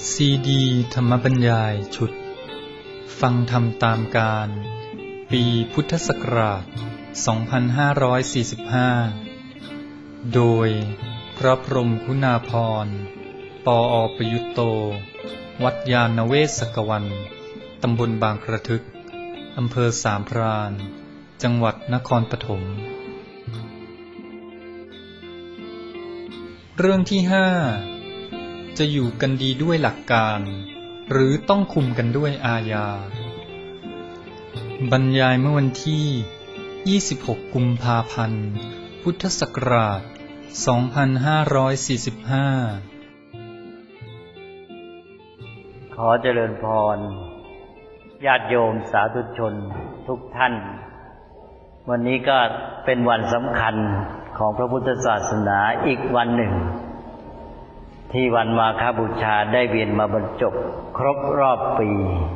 ซีดีธรรมบรรยายชุดฟังธรรมตามการปีพุทธศักราช 2545 โดยพระพรหมคุณาภรณ์ ปอ.ประยุตโต วัดยานเวศกวัน ตำบลบางกระทึก อำเภอสามพราน จังหวัดนครปฐม เรื่องที่ 5 จะอยู่กันดีด้วยหลักการหรือต้องคุมกันด้วยอาญาบรรยายเมื่อวันที่ 26 กุมภาพันธ์ พุทธศักราช 2545 ขอเจริญพรญาติโยมสาธุชนทุกท่านวันนี้ก็เป็นวันสำคัญของพระพุทธศาสนาอีกวันหนึ่งที่วันมาฆบูชาได้เวียนมาบรรจบครบรอบปี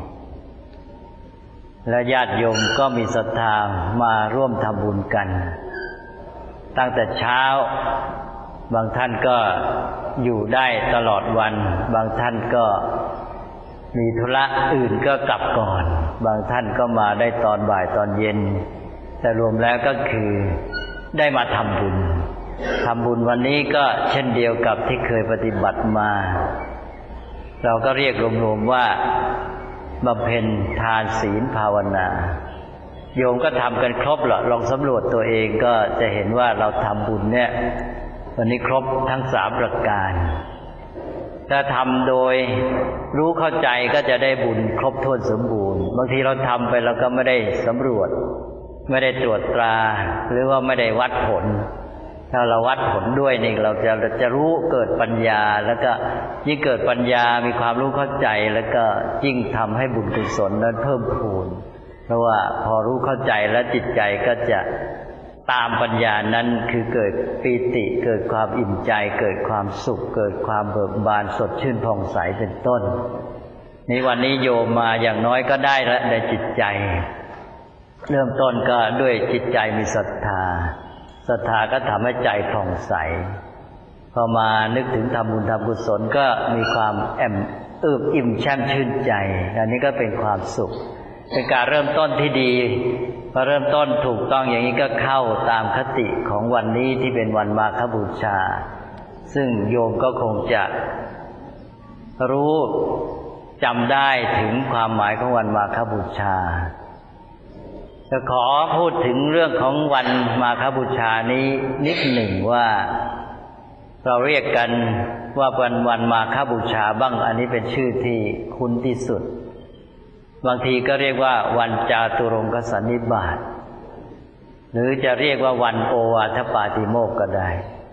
และญาติโยมก็มีศรัทธามาร่วมทำบุญกันตั้งแต่เช้าบางท่านก็อยู่ได้ตลอดวันบางท่านก็มีธุระอื่นก็กลับก่อนบางท่านก็มาได้ตอนบ่ายตอนเย็นแต่รวมแล้วก็คือได้มาทำบุญวันนี้ก็เช่นเดียวกับที่เคยปฏิบัติมาเราก็เรียกรวมๆว่าบำเพ็ญทานศีลภาวนาโยมก็ทำกันครบเหรอลองสำรวจตัวเองก็จะเห็นว่าเราทำบุญเนี่ยวันนี้ครบทั้ง3ประการถ้าทำโดยรู้เข้าใจก็จะได้บุญครบถ้วนสมบูรณ์บางทีเราทำไปเราก็ไม่ได้สำรวจไม่ได้ตรวจตราหรือว่าไม่ได้วัดผลถ้าเราวัดผลด้วยนี่เราจะรู้เกิดปัญญาแล้วก็ยิ่งเกิดปัญญามีความรู้เข้าใจแล้วก็ยิ่งทำให้บุญกุศลนั้นเพิ่มพูนเพราะว่าพอรู้เข้าใจแล้วจิตใจก็จะตามปัญญานั้นคือเกิดปีติเกิดความอิ่มใจเกิดความสุขเกิดความเบิกบานสดชื่นผ่องใสเป็นต้นในวันนี้โยมมาอย่างน้อยก็ได้แล้วในจิตใจเริ่มต้นก็ด้วยจิตใจมีศรัทธาก็ทำให้ใจผ่องใสพอมานึกถึงทำบุญทำกุศลก็มีความอิ่มแช่มชื่นใจอันนี้ก็เป็นความสุขเป็นการเริ่มต้นที่ดีพอเริ่มต้นถูกต้องอย่างนี้ก็เข้าตามคติของวันนี้ที่เป็นวันมาฆบูชาซึ่งโยมก็คงจะรู้จำได้ถึงความหมายของวันมาฆบูชาจะขอพูดถึงเรื่องของวันมาฆบูชานี้นิดหนึ่งว่าเราเรียกกันว่าวันมาฆบูชาบ้างอันนี้เป็นชื่อที่คุ้นที่สุดบางทีก็เรียกว่าวันจาตุรงคสันนิบาตหรือจะเรียกว่าวันโอวาทปาติโมกข์ก็ได้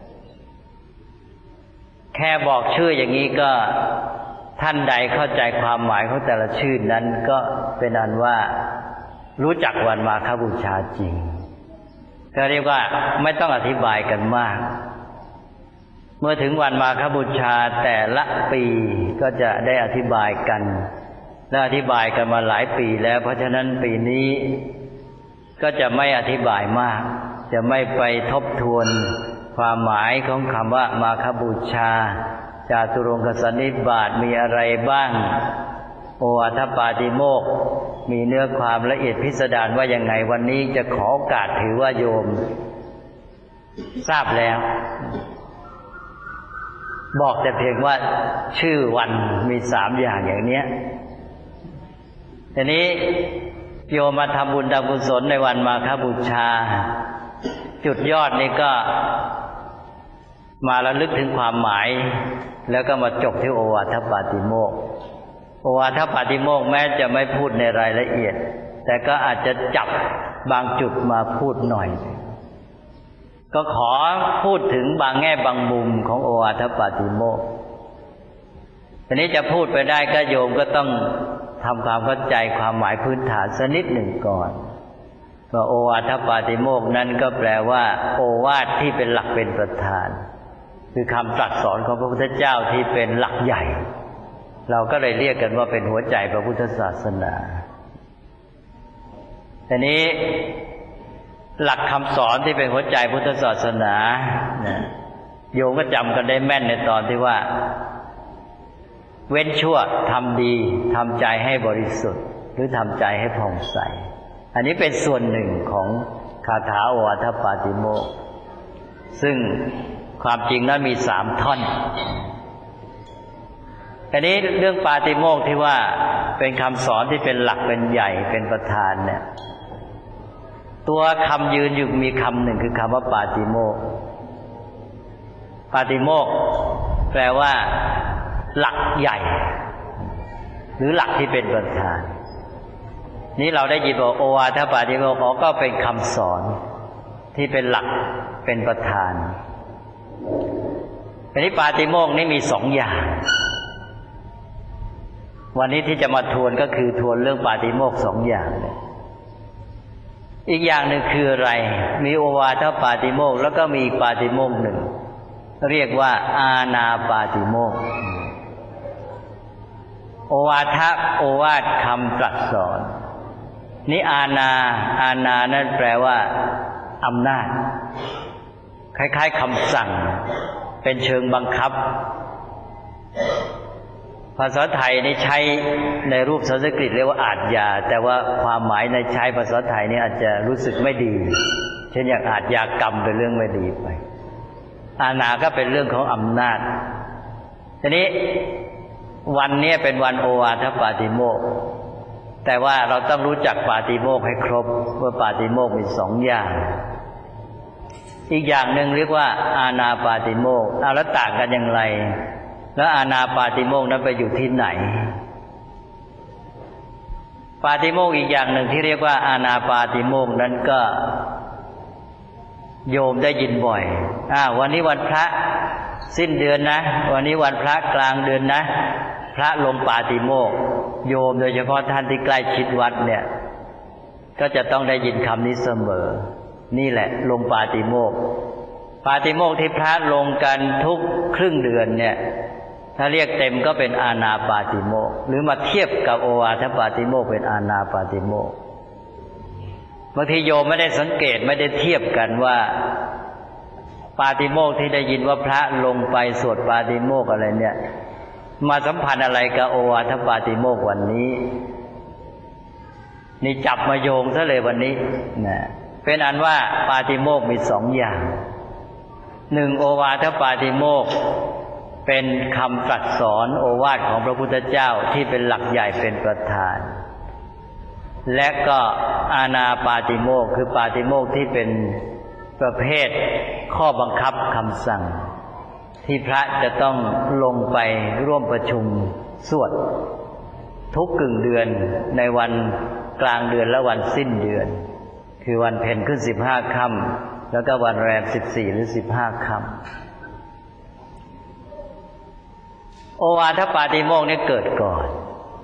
แค่บอกชื่ออย่างนี้ก็ท่านใดเข้าใจความหมายของแต่ละชื่อนั้นก็เป็นอันว่ารู้จักวันมาฆบูชาจริงก็เรียกว่าไม่ต้องอธิบายกันมากเมื่อถึงวันมาฆบูชาแต่ละปีก็จะได้อธิบายกันและอธิบายกันมาหลายปีแล้วเพราะฉะนั้นปีนี้ก็จะไม่อธิบายมากจะไม่ไปทบทวนความหมายของคำว่ามาฆบูชาจาตุรงคสันนิบาตมีอะไรบ้างโอวาทปาติโมกข์มีเนื้อความละเอียดพิสดารว่ายังไงวันนี้จะขอโอกาสถือว่าโยมทราบแล้วบอกแต่เพียงว่าชื่อวันมี3อย่างอย่างเนี้ยทีนี้โยมมาทำบุญทำกุศลในวันมาฆบูชาจุดยอดนี้ก็มาระลึกถึงความหมายแล้วก็มาจบที่โอวาทปาติโมกข์โอวาทปาติโมกข์แม้จะไม่พูดในรายละเอียดแต่ก็อาจจะจับบางจุดมาพูดหน่อยก็ขอพูดถึงบางแง่บางมุมของโอวาทปาติโมกข์ทีนี้จะพูดไปได้ก็โยมก็ต้องทำความเข้าใจความหมายพื้นฐานสักนิดหนึ่งก่อนว่าโอวาทปาติโมกข์นั้นก็แปลว่าโอวาทที่เป็นหลักเป็นประธานคือคำตรัสสอนของพระพุทธเจ้าที่เป็นหลักใหญ่เราก็เลยเรียกกันว่าเป็นหัวใจพระพุทธศาสนาทีนี้หลักคำสอนที่เป็นหัวใจพุทธศาสนาโยมก็จำกันได้แม่นในตอนที่ว่าเว้นชั่วทำดีทำใจให้บริสุทธิ์หรือทำใจให้ผ่องใสอันนี้เป็นส่วนหนึ่งของคาถาโอวาทปาติโมกข์ซึ่งความจริงนั้นมี3 ท่อนอันนี้เรื่องปาติโมกข์ที่ว่าเป็นคำสอนที่เป็นหลักเป็นใหญ่เป็นประธานเนี่ยตัวคำยืนอยู่มีคำหนึ่งคือคำว่าปาติโมกข์ปาติโมกข์แปลว่าหลักใหญ่หรือหลักที่เป็นประธานนี้เราได้ยินบอกโอวาทปาติโมกข์ก็เป็นคำสอนที่เป็นหลักเป็นประธานอันนี้ปาติโมกข์นี่มี2 อย่างวันนี้ที่จะมาทวนก็คือทวนเรื่องปาติโมกข์2 อย่างเลยอีกอย่างหนึ่งคืออะไรมีโอวาทปาติโมกข์แล้วก็มีปาติโมกข์หนึ่งเรียกว่าอานาปาติโมกข์โอวาทโอวาทคำตรัสสอนนี่อาณานั่นแปลว่าอำนาจคล้ายๆคำสั่งเป็นเชิงบังคับภาษาไทยนี่ใช้ในรูปสันสกฤตเรียกว่าอาทยาแต่ว่าความหมายในใช้ภาษาไทยนี่อาจจะรู้สึกไม่ดีเช่นอย่างอาทยากรรมเป็นเรื่องไม่ดีไปอาณาก็เป็นเรื่องของอำนาจทีนี้วันนี้เป็นวันโอวาทปาติโมกข์แต่ว่าเราต้องรู้จักปาติโมกข์ให้ครบว่าปาติโมกข์มี2 อย่างอีกอย่างหนึ่งเรียกว่าอานาปาติโมกข์แล้วต่างกันอย่างไรแล้วอานาปาติโมกข์นั้นไปอยู่ที่ไหนปาติโมกข์อีกอย่างหนึ่งที่เรียกว่าอานาปาติโมกข์นั้นก็โยมได้ยินบ่อยวันนี้วันพระสิ้นเดือนนะวันนี้วันพระกลางเดือนนะพระลงปาติโมกข์โยมโดยเฉพาะท่านที่ใกล้ชิดวัดเนี่ยก็จะต้องได้ยินคำนี้เสมอนี่แหละลงปาติโมกข์ปาติโมกข์ที่พระลงกันทุกครึ่งเดือนเนี่ยถ้าเรียกเต็มก็เป็นอานาปาติโมกข์หรือมาเทียบกับโอวาทปาติโมกข์เป็นอานาปาติโมกข์บางทีโยมไม่ได้สังเกตไม่ได้เทียบกันว่าปาติโมกข์ที่ได้ยินว่าพระลงไปสวดปาติโมกข์อะไรเนี่ยมาสัมพันธ์อะไรกับโอวาทปาติโมกข์วันนี้นี่จับมาโยงซะเลยวันนี้นะเป็นอันว่าปาติโมกข์มี2 อย่าง1โอวาทปาติโมกข์เป็นคำตรัสสอนโอวาทของพระพุทธเจ้าที่เป็นหลักใหญ่เป็นประธานและก็อานาปาติโมกข์คือปาติโมกข์ที่เป็นประเภทข้อบังคับคำสั่งที่พระจะต้องลงไปร่วมประชุมสวดทุกกึ่งเดือนในวันกลางเดือนและวันสิ้นเดือนคือวันเพ็ญขึ้น15 ค่ำแล้วก็วันแรม14หรือ15 ค่ำโอวาทปาติโมกข์นี้เกิดก่อน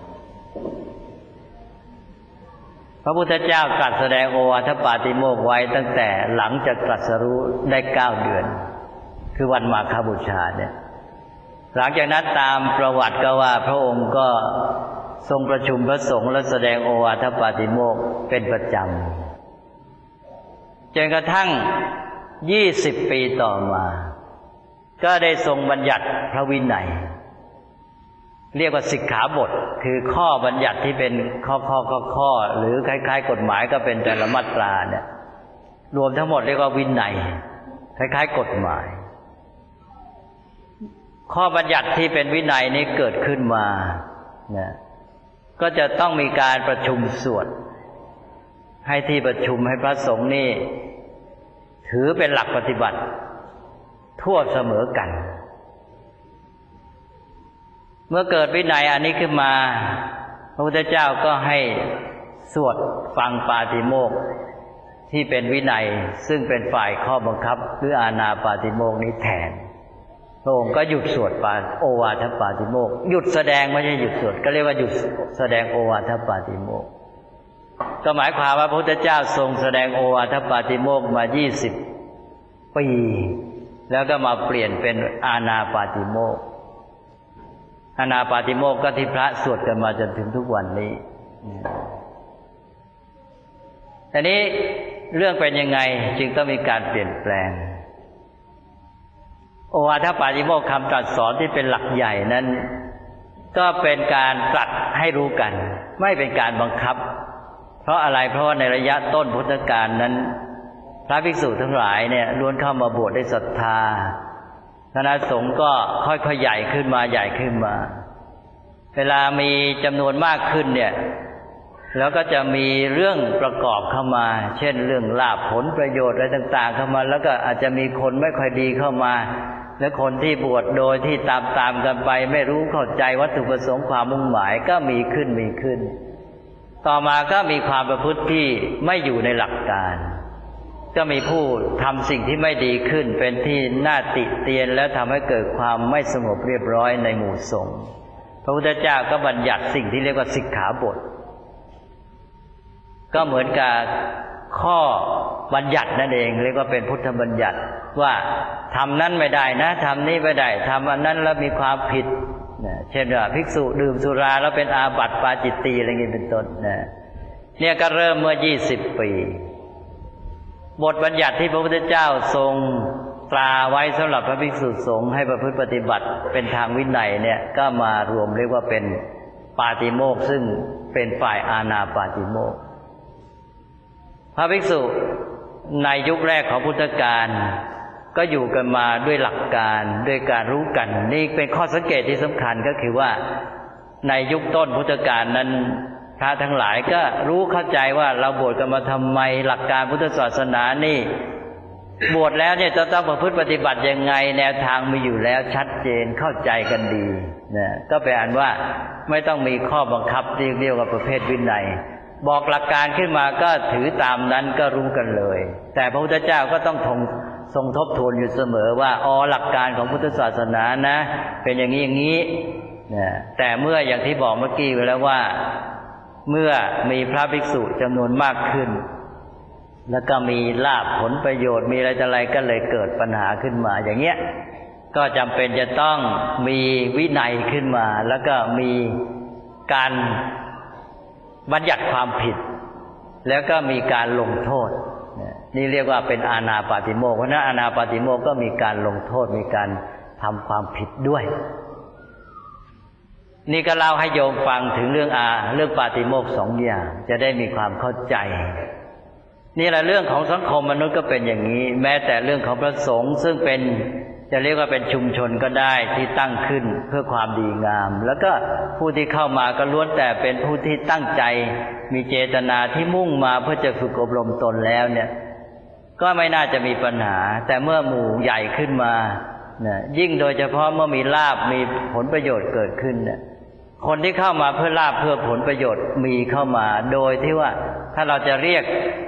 พระพุทธเจ้าตรัสแสดงโอวาทปาติโมกข์ไว้ตั้งแต่หลังจากตรัสรู้ได้9 เดือนคือวันมาฆบูชาเนี่ยหลังจากนั้นตามประวัติก็ว่าพระองค์ก็ทรงประชุมพระสงฆ์และแสดงโอวาทปาติโมกข์เป็นประจำจนกระทั่ง20 ปีต่อมาก็ได้ทรงบัญญัติพระวินัยเรียกว่าสิกขาบทคือข้อบัญญัติที่เป็นข้อหรือคล้ายๆกฎหมายก็เป็นแต่ละมาตราเนี่ยรวมทั้งหมดเรียกว่าวินัยคล้ายๆกฎหมายข้อบัญญัติที่เป็นวินัยนี้เกิดขึ้นมาเนี่ยก็จะต้องมีการประชุมสวดให้ที่ประชุมให้พระสงฆ์นี่ถือเป็นหลักปฏิบัติทั่วเสมอกันเมื่อเกิดวินัยอันนี้ขึ้นมาพระพุทธเจ้าก็ให้สวดฟังปาติโมกข์ที่เป็นวินัยซึ่งเป็นฝ่ายข้อบังคับหรืออานาปาติโมกข์นี้แทนพระองค์ก็หยุดสวดโอวาทปาติโมกข์หยุดแสดงไม่ใช่หยุดสวดก็เรียกว่าหยุดแสดงโอวาทปาติโมกข์ก็หมายความว่าพระพุทธเจ้าทรงแสดงโอวาทปาติโมกข์มา20 ปีแล้วก็มาเปลี่ยนเป็นอานาปาติโมกข์อานาปาติโมกข์ก็ที่พระสวดกันมาจนถึงทุกวันนี้แต่นี้เรื่องเป็นยังไงจึงต้องมีการเปลี่ยนแปลงโอวาทปาติโมกข์คำตรัสสอนที่เป็นหลักใหญ่นั้นก็เป็นการตรัสให้รู้กันไม่เป็นการบังคับเพราะอะไรเพราะว่าในระยะต้นพุทธกาลนั้นพระภิกษุทั้งหลายเนี่ยล้วนเข้ามาบวชด้วยศรัทธาคณะสงฆ์ก็ค่อยๆใหญ่ขึ้นมาใหญ่ขึ้นมาเวลามีจำนวนมากขึ้นเนี่ยแล้วก็จะมีเรื่องประกอบเข้ามาเช่นเรื่องลาภผลประโยชน์อะไรต่างๆเข้ามาแล้วก็อาจจะมีคนไม่ค่อยดีเข้ามาและคนที่บวชโดยที่ตามกันไปไม่รู้เข้าใจวัตถุประสงค์ความมุ่งหมายก็มีขึ้นต่อมาก็มีความประพฤติที่ไม่อยู่ในหลักการก็มีผู้ทำสิ่งที่ไม่ดีขึ้นเป็นที่น่าติเตียนและทำให้เกิดความไม่สงบเรียบร้อยในหมู่สงฆ์พระพุทธเจ้าก็บัญญัติสิ่งที่เรียกว่าสิกขาบทก็เหมือนกับข้อบัญญัตินั่นเองเรียกว่าเป็นพุทธบัญญัติว่าทำนั้นไม่ได้นะทำนี้ไม่ได้ทำอันนั้นแล้วมีความผิดเช่นว่าภิกษุดื่มสุราแล้วเป็นอาบัติปาจิตตีอะไรอย่างนี้เป็นต้นเนี่ยก็เริ่มเมื่อ20 ปีบทบัญญัติที่พระพุทธเจ้าทรงตราไว้สำหรับพระภิกษุสงฆ์ให้ประพฤติปฏิบัติเป็นทางวินัยเนี่ยก็มารวมเรียกว่าเป็นปาติโมกข์ซึ่งเป็นฝ่ายอานาปาติโมกข์พระภิกษุในยุคแรกของพุทธกาลก็อยู่กันมาด้วยหลักการด้วยการรู้กันนี่เป็นข้อสังเกตที่สำคัญก็คือว่าในยุคต้นพุทธกาลนั้นพระทั้งหลายก็รู้เข้าใจว่าเราบวชกันมาทำไมหลักการพุทธศาสนานี่บวชแล้วเนี่ยจะต้องประพฤติปฏิบัติยังไงแนวทางมีอยู่แล้วชัดเจนเข้าใจกันดีนะก็แปลว่าไม่ต้องมีข้อบังคับที่เรียกว่าประเภทวินัยบอกหลักการขึ้นมาก็ถือตามนั้นก็รู้กันเลยแต่พระพุทธเจ้าก็ต้องทรงทบทวนอยู่เสมอว่าหลักการของพุทธศาสนานะเป็นอย่างนี้อย่างนี้นะแต่เมื่ออย่างที่บอกเมื่อกี้ไปแล้วว่าเมื่อมีพระภิกษุจำนวนมากขึ้นแล้วก็มีลาภผลประโยชน์มีอะไรก็เลยเกิดปัญหาขึ้นมาอย่างเงี้ยก็จำเป็นจะต้องมีวินัยขึ้นมาแล้วก็มีการบัญญัติความผิดแล้วก็มีการลงโทษนี่เรียกว่าเป็นอานาปาติโมกข์เพราะนั้นอานาปาติโมกข์ก็มีการลงโทษมีการทำความผิดด้วยนี่ก็เล่าให้โยมฟังถึงเรื่องปาติโมกข์2 อย่างจะได้มีความเข้าใจนี่แหละเรื่องของสังคมมนุษย์ก็เป็นอย่างนี้แม้แต่เรื่องของพระสงฆ์ซึ่งเป็นจะเรียกว่าเป็นชุมชนก็ได้ที่ตั้งขึ้นเพื่อความดีงามแล้วก็ผู้ที่เข้ามาก็ล้วนแต่เป็นผู้ที่ตั้งใจมีเจตนาที่มุ่งมาเพื่อจะฝึกอบรมตนแล้วเนี่ยก็ไม่น่าจะมีปัญหาแต่เมื่อหมู่ใหญ่ขึ้นมายิ่งโดยเฉพาะเมื่อมีลาภมีผลประโยชน์เกิดขึ้นเนี่ยคนที่เข้ามาเพื่อลาภเพื่อผลประโยชน์มีเข้ามาโดยที่ว่าถ้าเราจะเรียก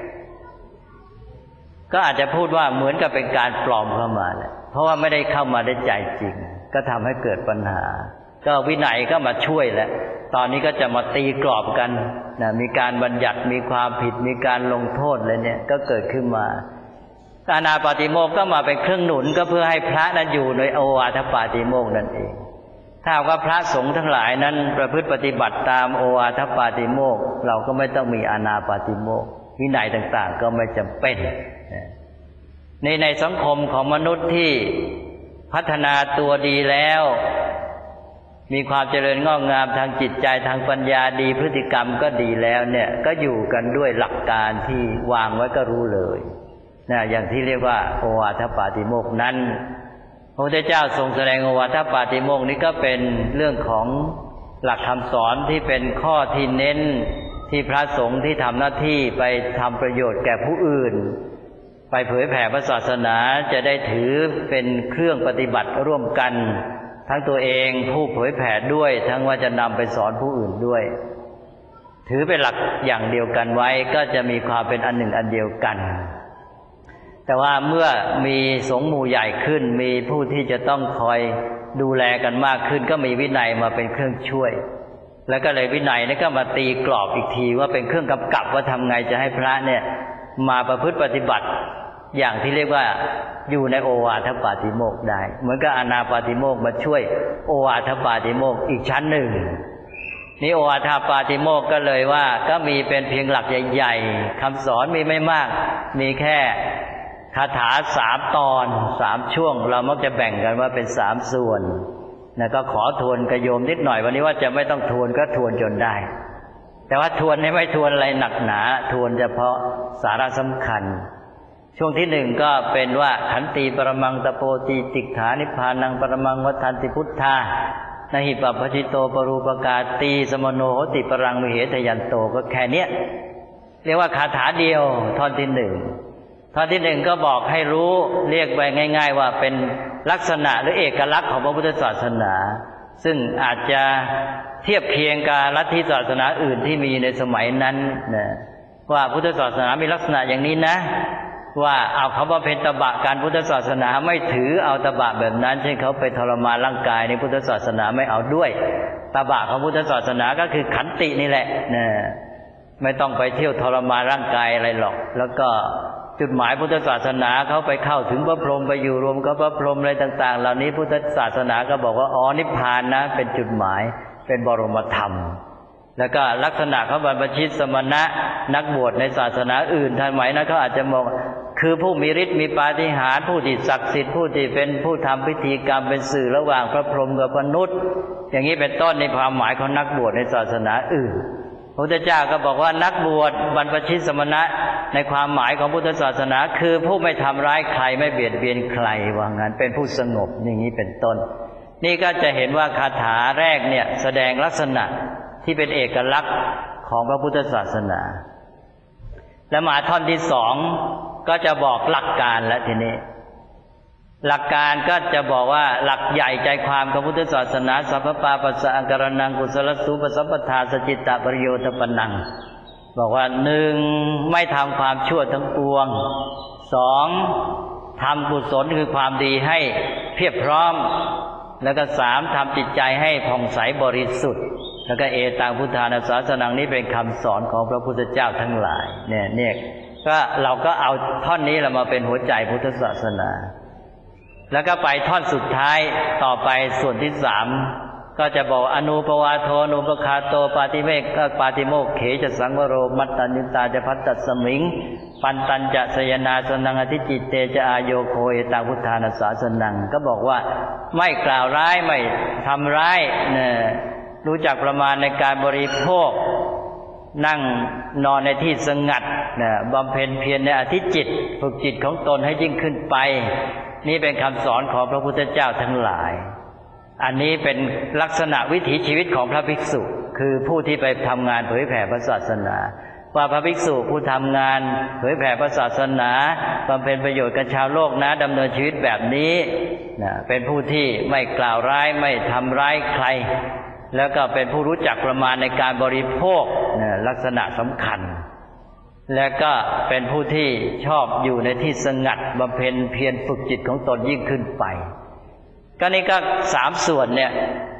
ก็อาจจะพูดว่าเหมือนกับเป็นการปลอมเข้ามาแหละเพราะว่าไม่ได้เข้ามาได้ใจจริงก็ทำให้เกิดปัญหาก็วินัยก็มาช่วยแล้วตอนนี้ก็จะมาตีกรอบกันมีการบัญญัติมีความผิดมีการลงโทษอะไรเนี่ยก็เกิดขึ้นมาอานาปาติโมกข์ก็มาเป็นเครื่องหนุนก็เพื่อให้พระนั้นอยู่ในโอวาทปาติโมกข์นั่นเองถ้าว่าพระสงฆ์ทั้งหลายนั้นประพฤติปฏิบัติตามโอวาทปาติโมกข์เราก็ไม่ต้องมีอานาปาติโมกข์วินัยต่างๆก็ไม่จำเป็นในสังคมของมนุษย์ที่พัฒนาตัวดีแล้วมีความเจริญงอกงามทางจิตใจทางปัญญาดีพฤติกรรมก็ดีแล้วเนี่ยก็อยู่กันด้วยหลักการที่วางไว้ก็รู้เลยอย่างที่เรียกว่าโอวาทปาติโมกข์นั้นพระพุทธเจ้าทรงแสดงโอวาทปาติโมกข์นี้ก็เป็นเรื่องของหลักคำสอนที่เป็นข้อที่เน้นที่พระสงฆ์ที่ทำหน้าที่ไปทำประโยชน์แก่ผู้อื่นไปเผยแผ่พระศาสนาจะได้ถือเป็นเครื่องปฏิบัติร่วมกันทั้งตัวเองผู้เผยแผ่ด้วยทั้งว่าจะนำไปสอนผู้อื่นด้วยถือเป็นหลักอย่างเดียวกันไว้ก็จะมีความเป็นอันหนึ่งอันเดียวกันแต่ว่าเมื่อมีสงฆ์หมู่ใหญ่ขึ้นมีผู้ที่จะต้องคอยดูแลกันมากขึ้นก็มีวินัยมาเป็นเครื่องช่วยแล้วก็เลยวินัยนี่ก็มาตีกรอบอีกทีว่าเป็นเครื่องกำกับว่าทำไงจะให้พระเนี่ยมาประพฤติปฏิบัติอย่างที่เรียกว่าอยู่ในโอวาทปาติโมกข์ได้เหมือนกับอานาปาติโมกข์มาช่วยโอวาทปาติโมกข์อีกชั้นหนึ่งนี่โอวาทปาติโมกข์ก็เลยว่าก็มีเป็นเพียงหลักใหญ่ๆคำสอนมีไม่มากมีแค่คาถา3 ตอน 3 ช่วงเรามักจะแบ่งกันว่าเป็น3 ส่วนนะก็ขอทวนกระโยมนิดหน่อยวันนี้ว่าจะไม่ต้องทวนก็ทวนจนได้แต่ว่าทวนไม่ทวนอะไรหนักหนาทวนเฉพาะสาระสำคัญช่วงที่หนึ่งก็เป็นว่าขันติปรมังตโปติติขานิพพานังปรมังวัฏันติพุทธานหิปัปปจิโตปรูปกาตีสมโนโหติปรังวิเหทยันโตก็แค่เนี้ยเรียกว่าคาถาเดียวท่อนที่หนึ่งท่อนที่หนึ่งก็บอกให้รู้เรียกไปง่ายๆว่าเป็นลักษณะหรือเอกลักษณ์ของพระพุทธศาสนาซึ่งอาจจะเทียบเคียงกับลัทธิศาสนาอื่นที่มีในสมัยนั้นนะว่าพุทธศาสนามีลักษณะอย่างนี้นะว่าเอาเขาว่าเป็นตบะการพุทธศาสนาไม่ถือเอาตบะแบบนั้นเช่นเขาไปทรมานร่างกายในพุทธศาสนาไม่เอาด้วยตบะของพุทธศาสนาก็คือขันตินี่แหละนะไม่ต้องไปเที่ยวทรมานร่างกายอะไรหรอกแล้วก็จุดหมายพุทธศาสนาเขาไปเข้าถึงพระพรหมไปอยู่รวมกับพระพรหมอะไรต่างๆเหล่านี้พุทธศาสนาก็บอกว่าอ๋อนิพพานนะเป็นจุดหมายเป็นบรมธรรมแล้วก็ลักษณะเขาบรรพชิตสมณะนักบวชในศาสนาอื่นทันไหมนะเขาอาจจะมองคือผู้มีฤทธิ์มีปาฏิหาริย์ผู้ที่ศักดิ์สิทธิ์ผู้ที่เป็นผู้ทำพิธีกรรมเป็นสื่อระหว่างพระพรหมกับมนุษย์อย่างนี้เป็นต้นในความหมายของนักบวชในศาสนาอื่นพระพุทธเจ้าก็บอกว่านักบวชบรรพชิตสมณะในความหมายของพุทธศาสนาคือผู้ไม่ทำร้ายใครไม่เบียดเบียนใครว่างั้นเป็นผู้สงบอย่างนี้เป็นต้นนี่ก็จะเห็นว่าคาถาแรกเนี่ยแสดงลักษณะที่เป็นเอกลักษณ์ของพระพุทธศาสนาและมาท่อนที่สองก็จะบอกหลักการแล้วทีนี้หลักการก็จะบอกว่าหลักใหญ่ใจความของพุทธศาสนาสัพพปาปัสสะอังการนังกุศลสูปสัมปทาสจิตตปริโยทปนังบอกว่าหนึ่งไม่ทำความชั่วทั้งปวงสองทำกุศลคือความดีให้เพียบพร้อมแล้วก็สามทำจิตใจให้ผ่องใสบริสุทธิ์แล้วก็เอตังพุทธานาสาสนังนี้เป็นคำสอนของพระพุทธเจ้าทั้งหลายเนี่ยก็เราก็เอาท่อนนี้เรามาเป็นหัวใจพุทธศาสนาแล้วก็ไปท่อนสุดท้ายต่อไปส่วนที่สามก็จะบอกอนุปวาโทอนุปคาโตปาติเมฆปาติโมกเขจะสังวโรมัตตัญญตาจะพัตตสมิงปันตัญจะสยนาสนังอธิจิตเตจะอาโยโคเอตังพุทธานาสาสนังก็บอกว่าไม่กล่าวร้ายไม่ทำร้ายเนี่ยรู้จักประมาณในการบริโภคนั่งนอนในที่สงัดบำเพ็ญเพียรในอธิจิตฝึกจิตของตนให้ยิ่งขึ้นไปนี่เป็นคำสอนของพระพุทธเจ้าทั้งหลายอันนี้เป็นลักษณะวิถีชีวิตของพระภิกษุคือผู้ที่ไปทำงานเผยแผ่พระศาสนาว่าพระภิกษุผู้ทำงานเผยแผ่พระศาสนาบำเพ็ญประโยชน์กับชาวโลกนะดำเนินชีวิตแบบนี้เป็นผู้ที่ไม่กล่าวร้ายไม่ทำร้ายใครแล้วก็เป็นผู้รู้จักประมาณในการบริโภคลักษณะสำคัญและก็เป็นผู้ที่ชอบอยู่ในที่สงัดบำเพ็ญเพียรฝึกจิตของตนยิ่งขึ้นไปก็นี่ก็สามส่วนเนี่ย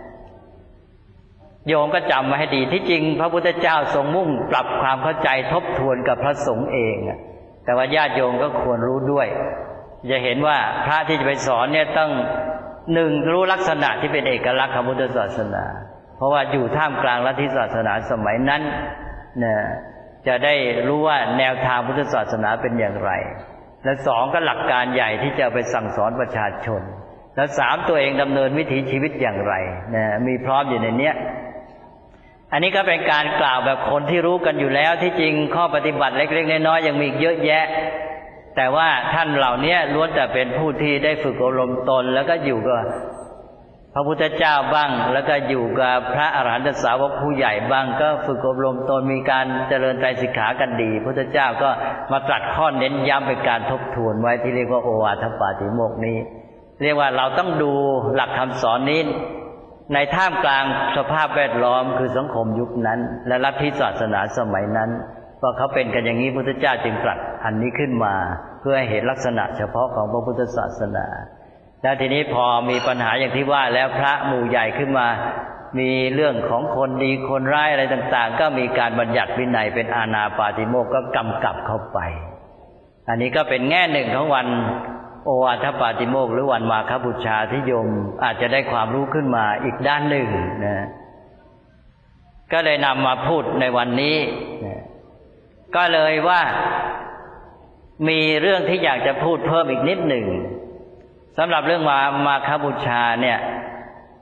โยมก็จำมาให้ดีที่จริงพระพุทธเจ้าทรงมุ่งปรับความเข้าใจทบทวนกับพระสงฆ์เองแต่ว่าญาติโยมก็ควรรู้ด้วยจะเห็นว่าพระที่จะไปสอนเนี่ยต้องหนึ่งรู้ลักษณะที่เป็นเอกลักษณ์ของพุทธศาสนาเพราะว่าอยู่ท่ามกลางลัทธิศาสนาสมัยนั้นเนี่ยจะได้รู้ว่าแนวทางพุทธศาสนาเป็นอย่างไรและสองก็หลักการใหญ่ที่จะไปสั่งสอนประชาชนและสามตัวเองดำเนินวิถีชีวิตอย่างไรเนี่ยมีพร้อมอยู่ในเนี้ยอันนี้ก็เป็นการกล่าวแบบคนที่รู้กันอยู่แล้วที่จริงข้อปฏิบัติเล็กๆน้อยๆยังมีเยอะแยะแต่ว่าท่านเหล่านี้ล้วนแต่เป็นผู้ที่ได้ฝึกอบรมตนแล้วก็อยู่กับพระพุทธเจ้าบ้างแล้วก็อยู่กับพระอรหันตสาวกผู้ใหญ่บ้างก็ฝึกอบรมตนมีการเจริญไตรสิกขากันดีพระพุทธเจ้าก็มาตรัสข้อเน้นย้ำเป็นการทบทวนไว้ที่เรียกว่าโอวาทปาติโมกข์นี้เรียกว่าเราต้องดูหลักคำสอนนี้ในท่ามกลางสภาพแวดล้อมคือสังคมยุคนั้นและลัทธิศาสนาสมัยนั้นว่าเขาเป็นกันอย่างนี้พระพุทธเจ้าจึงตรัสอันนี้ขึ้นมาเพื่อให้เห็นลักษณะเฉพาะของพระพุทธศาสนาแล้วทีนี้พอมีปัญหาอย่างที่ว่าแล้วพระหมู่ใหญ่ขึ้นมามีเรื่องของคนดีคนร้ายอะไรต่างๆก็มีการบัญญัติวินัยเป็นอาณาปาติโมกข์ก็กำกับเข้าไปอันนี้ก็เป็นแง่หนึ่งของวันโอวาทปาติโมกข์หรือวันมาฆบูชาที่โยมอาจจะได้ความรู้ขึ้นมาอีกด้านหนึ่งนะก็เลยนำมาพูดในวันนี้ก็เลยว่ามีเรื่องที่อยากจะพูดเพิ่มอีกนิดหนึ่งสำหรับเรื่องมาฆบูชาเนี่ย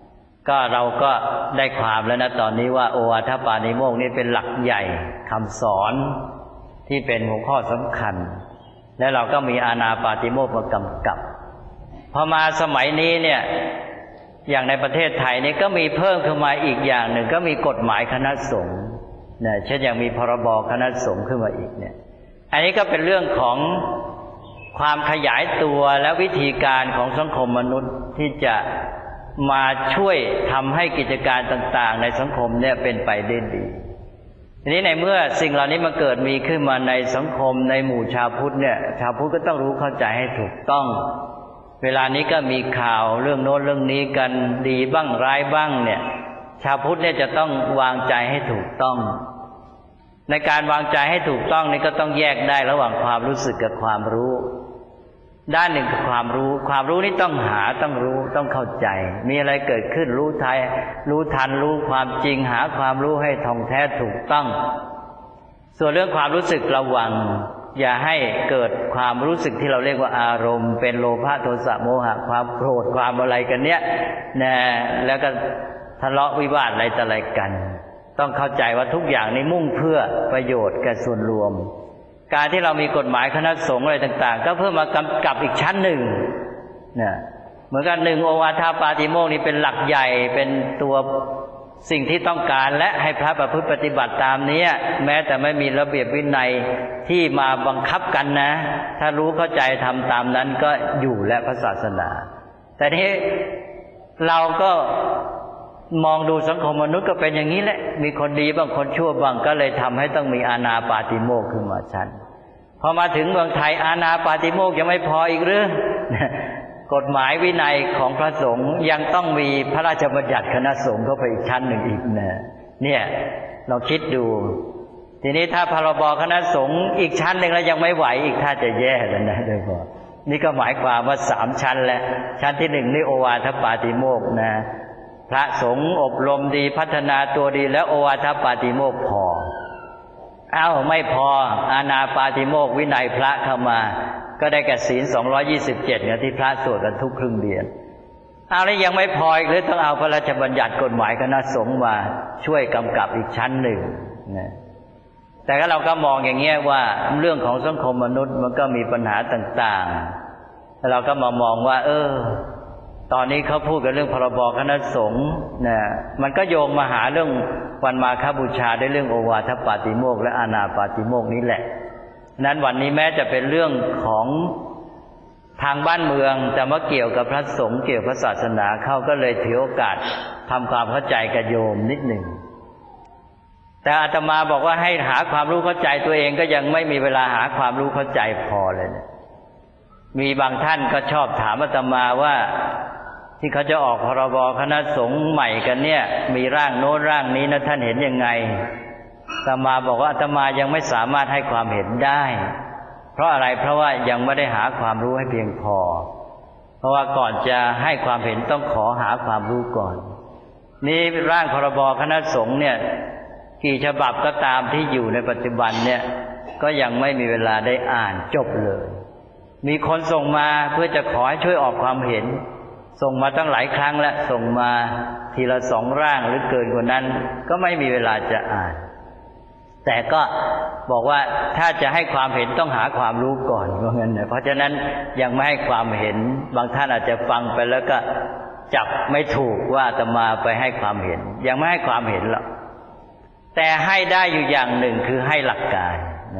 ก็เราก็ได้ความแล้วนะตอนนี้ว่าโอวาทปาติโมกข์นี่เป็นหลักใหญ่คำสอนที่เป็นหัวข้อสำคัญและเราก็มีอานาปาติโมกข์มากำกับพอมาสมัยนี้เนี่ยอย่างในประเทศไทยนี่ก็มีเพิ่มขึ้นมาอีกอย่างหนึ่งก็มีกฎหมายคณะสงฆ์เนี่ยเช่นอย่างมีพรบคณะสงฆ์ขึ้นมาอีกเนี่ยอันนี้ก็เป็นเรื่องของความขยายตัวและวิธีการของสังคมมนุษย์ที่จะมาช่วยทำให้กิจการต่างๆในสังคมเนี่ยเป็นไปได้ดีทีนี้ในเมื่อสิ่งเหล่านี้มันเกิดมีขึ้นมาในสังคมในหมู่ชาวพุทธเนี่ยชาวพุทธก็ต้องรู้เข้าใจให้ถูกต้องเวลานี้ก็มีข่าวเรื่องโน้นเรื่องนี้กันดีบ้างร้ายบ้างเนี่ยชาวพุทธเนี่ยจะต้องวางใจให้ถูกต้องในการวางใจให้ถูกต้องนี่ก็ต้องแยกได้ระหว่างความรู้สึกกับความรู้ด้านหนึ่งคือความรู้นี่ต้องหาต้องรู้ต้องเข้าใจมีอะไรเกิดขึ้นรู้ทันรู้ความจริงหาความรู้ให้ท่องแท้ถูกต้องส่วนเรื่องความรู้สึกระวังอย่าให้เกิดความรู้สึกที่เราเรียกว่าอารมณ์เป็นโลภะโทสะโมหะความโกรธความอะไรกันเนี้ยนะแล้วก็ทะเลาะวิวาทอะไรต่ออะไรกันต้องเข้าใจว่าทุกอย่างนี้มุ่งเพื่อประโยชน์แก่ส่วนรวมการที่เรามีกฎหมายคณะสงฆ์อะไรต่างๆก็เพื่อมากำกับอีกชั้นหนึ่งเนี่ยเหมือนกันหนึ่งโอวาทปาติโมกข์นี้เป็นหลักใหญ่เป็นตัวสิ่งที่ต้องการและให้พระประพฤติปฏิบัติตามนี้แม้แต่ไม่มีระเบียบวินัยที่มาบังคับกันนะถ้ารู้เข้าใจทำตามนั้นก็อยู่และพระศาสนาแต่นี้เราก็มองดูสังคมมนุษย์ก็เป็นอย่างนี้แหละมีคนดีบางคนชั่วบางก็เลยทำให้ต้องมีอานาปาติโมกข์ขึ้นมาชั้นพอมาถึงเมืองไทยอานาปาติโมกข์ยังไม่พออีกหรือกฎหมายวินัยของพระสงฆ์ยังต้องมีพระราชบัญญัติคณะสงฆ์เข้าไปอีกชั้นหนึ่งอีกเนี่ยเราคิดดูทีนี้ถ้าพรบคณะสงฆ์อีกชั้นหนึ่งแล้วยังไม่ไหวอีกถ้าจะแย่แล้วนะโดยเฉพาะนี่ก็หมายความว่า3ชั้นแล้วชั้นที่1นี่โอวาทปาติโมกข์นะพระสงฆ์อบรมดีพัฒนาตัวดีแล้วโอวาทปาติโมกข์พอไม่พออานาปาติโมกข์วินัยพระเข้ามาก็ได้แก่ศีล227เนี่ยที่พระสวดกันทุกครึ่งเดือนแล้วยังไม่พออีกหรือต้องเอาพระราชบัญญัติกฎหมายคณะสงฆ์มาช่วยกำกับอีกชั้นหนึ่งนะแต่ก็เราก็มองอย่างเงี้ยว่าเรื่องของสังคมมนุษย์มันก็มีปัญหาต่างๆแล้วเราก็มามองว่าตอนนี้เขาพูดกันเรื่องพรบคณะสงฆ์นะมันก็โยงมาหาเรื่องวันมาฆบูชาได้เรื่องโอวาทปาติโมกข์และอานาปาติโมกข์นี้แหละนั้นวันนี้แม้จะเป็นเรื่องของทางบ้านเมืองแต่มาเกี่ยวกับพระสงฆ์เกี่ยวกับพระศาสนาเขาก็เลยถือโอกาสทำความเข้าใจกับโยมนิดหนึ่งแต่อาตมาบอกว่าให้หาความรู้เข้าใจตัวเองก็ยังไม่มีเวลาหาความรู้เข้าใจพอเลยเนี่ยมีบางท่านก็ชอบถามอาตมาว่าที่เขาจะออกพรบคณะสงฆ์ใหม่กันเนี่ยมีร่างโน้นร่างนี้นะท่านเห็นยังไงอาตมาบอกว่าอาตมายังไม่สามารถให้ความเห็นได้เพราะอะไรเพราะว่ายังไม่ได้หาความรู้ให้เพียงพอเพราะว่าก่อนจะให้ความเห็นต้องขอหาความรู้ก่อนนี่ร่างพรบคณะสงฆ์เนี่ยกี่ฉบับก็ตามที่อยู่ในปัจจุบันเนี่ยก็ยังไม่มีเวลาได้อ่านจบเลยมีคนส่งมาเพื่อจะขอให้ช่วยออกความเห็นส่งมาตั้งหลายครั้งแล้วส่งมาทีละ2 ร่างหรือเกินกว่านั้นก็ไม่มีเวลาจะอ่านแต่ก็บอกว่าถ้าจะให้ความเห็นต้องหาความรู้ก่อนว่างั้นเพราะฉะนั้นยังไม่ให้ความเห็นบางท่านอาจจะฟังไปแล้วก็จับไม่ถูกว่าอาตมาไปให้ความเห็นยังไม่ให้ความเห็นหรอกแต่ให้ได้อยู่อย่างหนึ่งคือให้หลักการ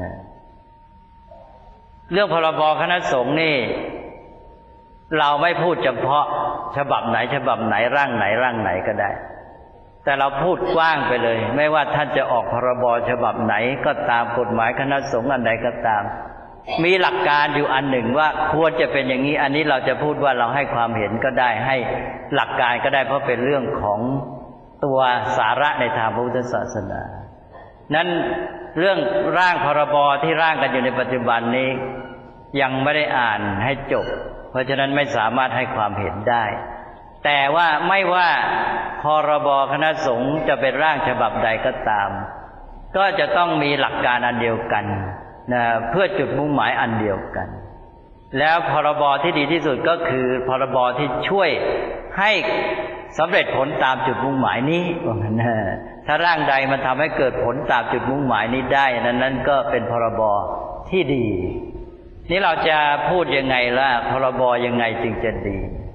เรื่องพรบคณะสงฆ์นี่เราไม่พูดเฉพาะฉบับไหนร่างไหนก็ได้แต่เราพูดกว้างไปเลยไม่ว่าท่านจะออกพรบฉบับไหนก็ตามกฎหมายคณะสงฆ์อันใดก็ตามมีหลักการอยู่อันหนึ่งว่าควรจะเป็นอย่างนี้อันนี้เราจะพูดว่าเราให้ความเห็นก็ได้ให้หลักการก็ได้เพราะเป็นเรื่องของตัวสาระในทางพระพุทธศาสนานั้นเรื่องร่างพรบที่ร่างกันอยู่ในปัจจุบันนี้ยังไม่ได้อ่านให้จบเพราะฉะนั้นไม่สามารถให้ความเห็นได้แต่ว่าไม่ว่าพรบคณะสงฆ์จะเป็นร่างฉบับใดก็ตามก็จะต้องมีหลักการอันเดียวกันนะเพื่อจุดมุ่งหมายอันเดียวกันแล้วพรบที่ดีที่สุดก็คือพรบที่ช่วยให้สำเร็จผลตามจุดมุ่งหมายนี้ถ้าร่างใดมันทำให้เกิดผลตามจุดมุ่งหมายนี้ได้นั้นก็เป็นพรบที่ดีนี่เราจะพูดยังไงล่ะพรบยังไงจึงจะดี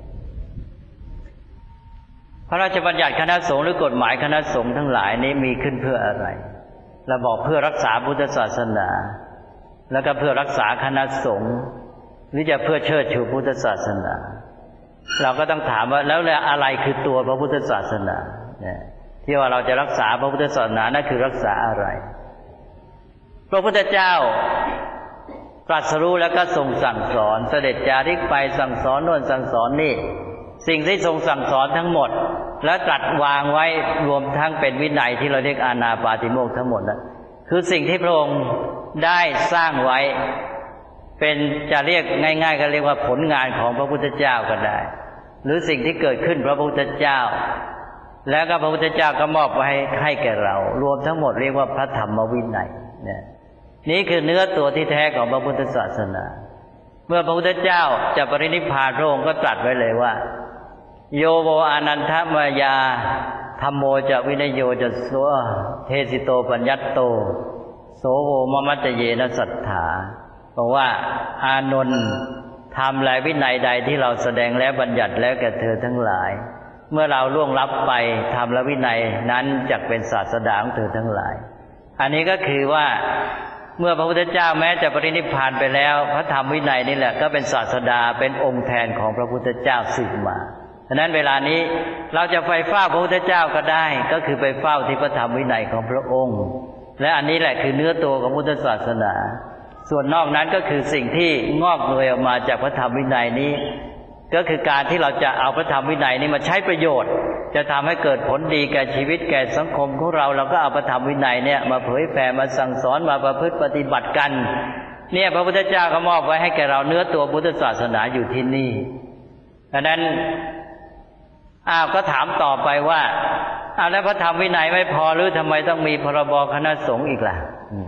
พระราชบัญญัติคณะสงฆ์หรือกฎหมายคณะสงฆ์ทั้งหลายนี้มีขึ้นเพื่ออะไรเราบอกเพื่อรักษาพุทธศาสนาแล้วก็เพื่อรักษาคณะสงฆ์หรือจะเพื่อเชิดชูพุทธศาสนาเราก็ต้องถามว่าแล้วอะไรคือตัวพระพุทธศาสนาที่ว่าเราจะรักษาพระพุทธศาสนานั่นคือรักษาอะไรพระพุทธเจ้าตรัสรู้แล้วก็ทรงสั่งสอนเสด็จจาริกไปสั่งสอนโน่นสั่งสอนนี่สิ่งที่ทรงสั่งสอนทั้งหมดและตรัสวางไว้รวมทั้งเป็นวินัยที่เราเรียกอานาปาติโมกข์ทั้งหมดนั้นคือสิ่งที่พระองค์ได้สร้างไว้เป็นจะเรียกง่ายๆก็เรียกว่าผลงานของพระพุทธเจ้าก็ได้หรือสิ่งที่เกิดขึ้นพระพุทธเจ้าแล้วก็พระพุทธเจ้าก็มอบไว้ให้แก่เรารวมทั้งหมดเรียกว่าพระธรรมวินัยนี่คือเนื้อตัวที่แท้ของพระพุทธศาสนาเมื่อพระพุทธเจ้าจะปรินิพพานพระองค์ก็ตรัสไว้เลยว่าโยโวอานันทมายาธัมโมจะวินโยจะโสเทสิโตปัญญัตโตโสโวมมัจจเยนะสัทธาบอกว่าอานนท์ธรรมและวินัยใดที่เราแสดงแล้วบัญญัติแล้วแก่เธอทั้งหลายเมื่อเราล่วงลับไปธรรมและวินัยนั้นจักเป็นศาสดาของเธอทั้งหลายอันนี้ก็คือว่าเมื่อพระพุทธเจ้าแม้จะปรินิพพานไปแล้วพระธรรมวินัยนี่แหละก็เป็นศาสดาเป็นองค์แทนของพระพุทธเจ้าสืบมาฉะนั้นเวลานี้เราจะไปเฝ้าพระพุทธเจ้าก็ได้ก็คือไปเฝ้าที่พระธรรมวินัยของพระองค์และอันนี้แหละคือเนื้อตัวของพุทธศาสนาส่วนนอกนั้นก็คือสิ่งที่งอกเงยออกมาจากพระธรรมวินัยนี้ก็คือการที่เราจะเอาพระธรรมวินัยนี้มาใช้ประโยชน์จะทำให้เกิดผลดีแก่ชีวิตแก่สังคมของเราก็เอาพระธรรมวินัยเนี่ยมาเผยแผ่มาสั่งสอนมาประพฤติปฏิบัติกันเนี่ยพระพุทธเจ้าก็มอบไว้ให้แก่เราเนื้อตัวพุทธศาสนาอยู่ที่นี่ดังนั้นก็ถามต่อไปว่าแล้วพระธรรมวินัยไม่พอหรือทำไมต้องมีพรบคณะสงฆ์อีกล่ะ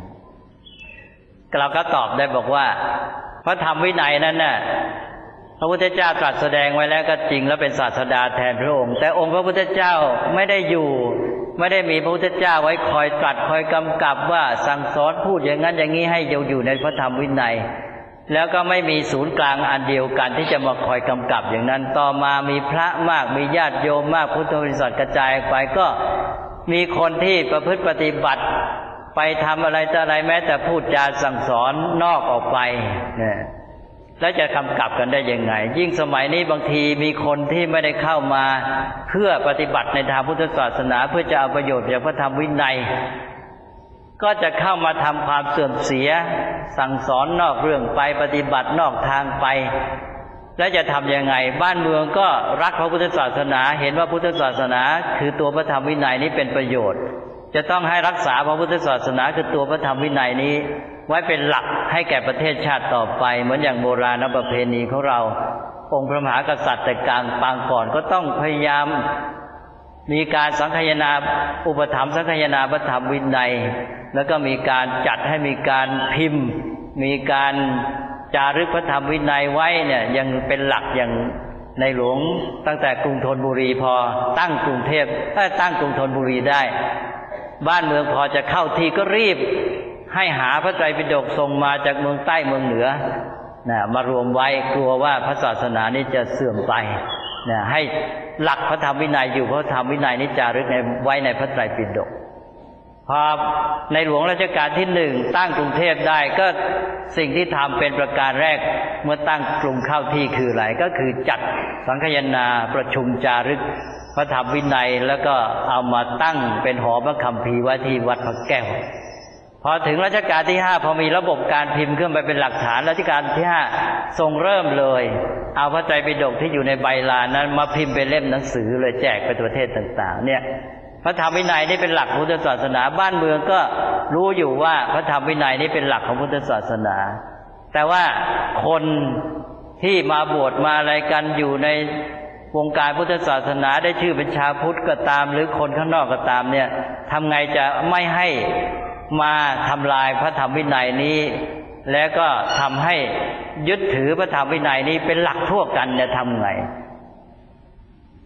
เราก็ตอบได้บอกว่าพระธรรมวินัยนั้นน่ะพระพุทธเจ้าตรัสแสดงไว้แล้วก็จริงแล้วเป็นศาสดาแทนพระองค์แต่องค์พระพุทธเจ้าไม่ได้อยู่ไม่ได้มีพระพุทธเจ้าไว้คอยตรัสคอยกำกับว่าสั่งสอนพูดอย่างนั้นอย่างนี้ให้อยู่ในพระธรรมวินัยแล้วก็ไม่มีศูนย์กลางอันเดียวกันที่จะมาคอยกำกับอย่างนั้นต่อมามีพระมากมีญาติโยมมากพุทธบริษัทกระจายไปก็มีคนที่ประพฤติปฏิบัติไปทำอะไรต่ออะไรแม้แต่พูดจาสั่งสอนนอกออกไปเนี่ยแล้วจะกำกับกันได้ยังไงยิ่งสมัยนี้บางทีมีคนที่ไม่ได้เข้ามาเพื่อปฏิบัติในทางพุทธศาสนาเพื่อจะเอาประโยชน์จากพระธรรมวินัยก็จะเข้ามาทำความเสื่อมเสียสั่งสอนนอกเรื่องไปปฏิบัตินอกทางไปแล้วจะทำยังไงบ้านเมืองก็รักพระพุทธศาสนาเห็นว่าพุทธศาสนาคือตัวพระธรรมวินัยนี้เป็นประโยชน์จะต้องให้รักษาพระพุทธศาสนาคือตัวพระธรรมวินัยนี้ไว้เป็นหลักให้แก่ประเทศชาติต่อไปเหมือนอย่างโบราณประเพณีของเราองค์พระมหากษัตริย์แต่กลางปางก่อนก็ต้องพยายามมีการสังคายนาอุปถัมภ์สังคายนาพระธรรมวินัยแล้วก็มีการจัดให้มีการพิมพ์มีการจารึกพระธรรมวินัยไว้เนี่ยยังเป็นหลักอย่างในหลวงตั้งแต่กรุงธนบุรีพอตั้งกรุงเทพตั้งกรุงธนบุรีได้บ้านเมืองพอจะเข้าที่ก็รีบให้หาพระไตรปิฎกส่งมาจากเมืองใต้เมืองเหนือมารวมไว้กลัวว่าพระศาสนานี้จะเสื่อมไปให้หลักพระธรรมวินัยอยู่พระธรรมวินัยนี้จารึกไว้ในพระไตรปิฎกพอในหลวงรัชกาลที่1ตั้งกรุงเทพได้ก็สิ่งที่ทำเป็นประการแรกเมื่อตั้งกรุงเข้าที่คืออะไรก็คือจัดสังคายนาประชุมจารึกพระธรรมวินัยแล้วก็เอามาตั้งเป็นหอพระคัมภีร์ไว้ที่วัดพระแก้วพอถึงรัชกาลที่5พอมีระบบการพิมพ์ขึ้นไปเป็นหลักฐานรัชกาลที่5ทรงเริ่มเลยเอาพระไตรปิฎกที่อยู่ในใบลานนั้นมาพิมพ์เป็นเล่มหนังสือเลยแจกไปประเทศต่างๆเนี่ยพระธรรมวินัยนี่เป็นหลักพุทธศาสนาบ้านเมืองก็รู้อยู่ว่าพระธรรมวินัยนี่เป็นหลักของพุทธศาสนาแต่ว่าคนที่มาบวชมาอะไรกันอยู่ในวงการพุทธศาสนาได้ชื่อเป็นชาวพุทธก็ตามหรือคนข้างนอกก็ตามเนี่ยทำไงจะไม่ให้มาทำลายพระธรรมวินัยนี้แล้วก็ทำให้ยึดถือพระธรรมวินัยนี้เป็นหลักทั่วกันเนี่ยทำไง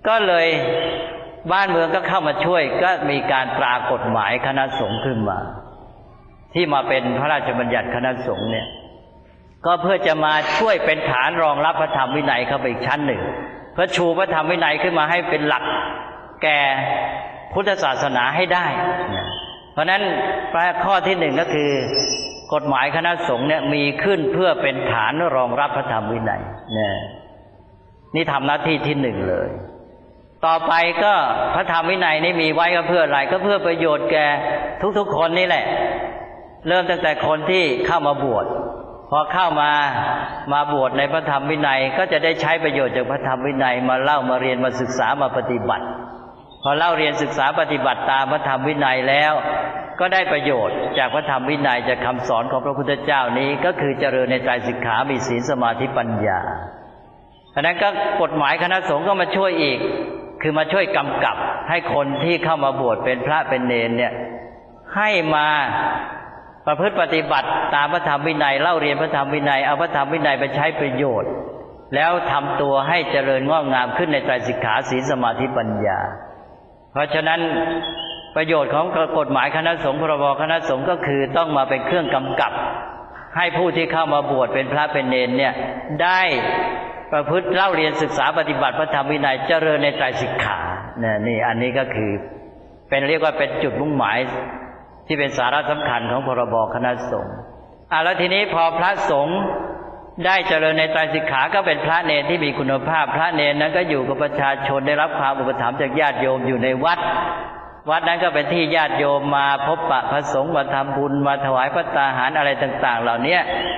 ก็เลยบ้านเมืองก็เข้ามาช่วยก็มีการตรากฎหมายคณะสงฆ์ขึ้นมาที่มาเป็นพระราชบัญญัติคณะสงฆ์เนี่ยก็เพื่อจะมาช่วยเป็นฐานรองรับพระธรรมวินัยเข้าไปอีกชั้นหนึ่งเพื่อชูพระธรรมวินัยขึ้นมาให้เป็นหลักแก่พุทธศาสนาให้ได้เพราะนั้นข้อที่หนึ่งก็คือกฎหมายคณะสงฆ์เนี่ยมีขึ้นเพื่อเป็นฐานรองรับพระธรรมวินัยเนี่ยนี่ทำหน้าที่ที่หนึ่งเลยต่อไปก็พระธรรมวินัยนี่มีไว้ก็เพื่ออะไรก็เพื่อประโยชน์แก่ทุกๆคนนี่แหละเริ่มตั้งแต่คนที่เข้ามาบวชพอเข้ามาบวชในพระธรรมวินัยก็จะได้ใช้ประโยชน์จากพระธรรมวินัยมาเล่ามาเรียนมาศึกษามาปฏิบัติพอเล่าเรียนศึกษาปฏิบัติตามพระธรรมวินัยแล้วก็ได้ประโยชน์จากพระธรรมวินัยจากคำสอนของพระพุทธเจ้านี้ก็คือเจริญในไตรสิกขามีศีลสมาธิปัญญาเพราะนั้นก็กฎหมายคณะสงฆ์ก็มาช่วยอีกคือมาช่วยกำกับให้คนที่เข้ามาบวชเป็นพระเป็นเณรเนี่ยให้มาประพฤติปฏิบัติตามพระธรรมวินัยเล่าเรียนพระธรรมวินัยเอาพระธรรมวินัยไปใช้ประโยชน์แล้วทำตัวให้เจริญงอกงามขึ้นในไตรสิกขาศีลสมาธิปัญญาเพราะฉะนั้นประโยชน์ของกฎหมายคณะสงฆ์พรบคณะสงฆ์ก็คือต้องมาเป็นเครื่องกำกับให้ผู้ที่เข้ามาบวชเป็นพระเป็นเณรเนี่ยได้ประพฤติเล่าเรียนศึกษาปฏิบัติพระธรรมวินัยเจริญในไตรสิกขานี่อันนี้ก็คือเป็นเรียกว่าเป็นจุดมุ่งหมายที่เป็นสาระสำคัญของพรบคณะสงฆ์แล้วทีนี้พอพระสงฆ์ได้เจริญในไตรสิกขาก็เป็นพระเณรที่มีคุณภาพพระเณรนั้นก็อยู่กับประชาชนได้รับความอุปถัมภ์จากญาติโยมอยู่ในวัดนั้นก็เป็นที่ญาติโยมมาพบปะพระสงฆ์มาทำบุญมาถวายภัตตาหารอะไรต่างๆเหล่านี้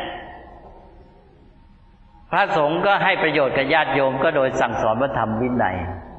พระสงฆ์ก็ให้ประโยชน์กับญาติโยมก็โดยสั่งสอนพระธรรมวินัย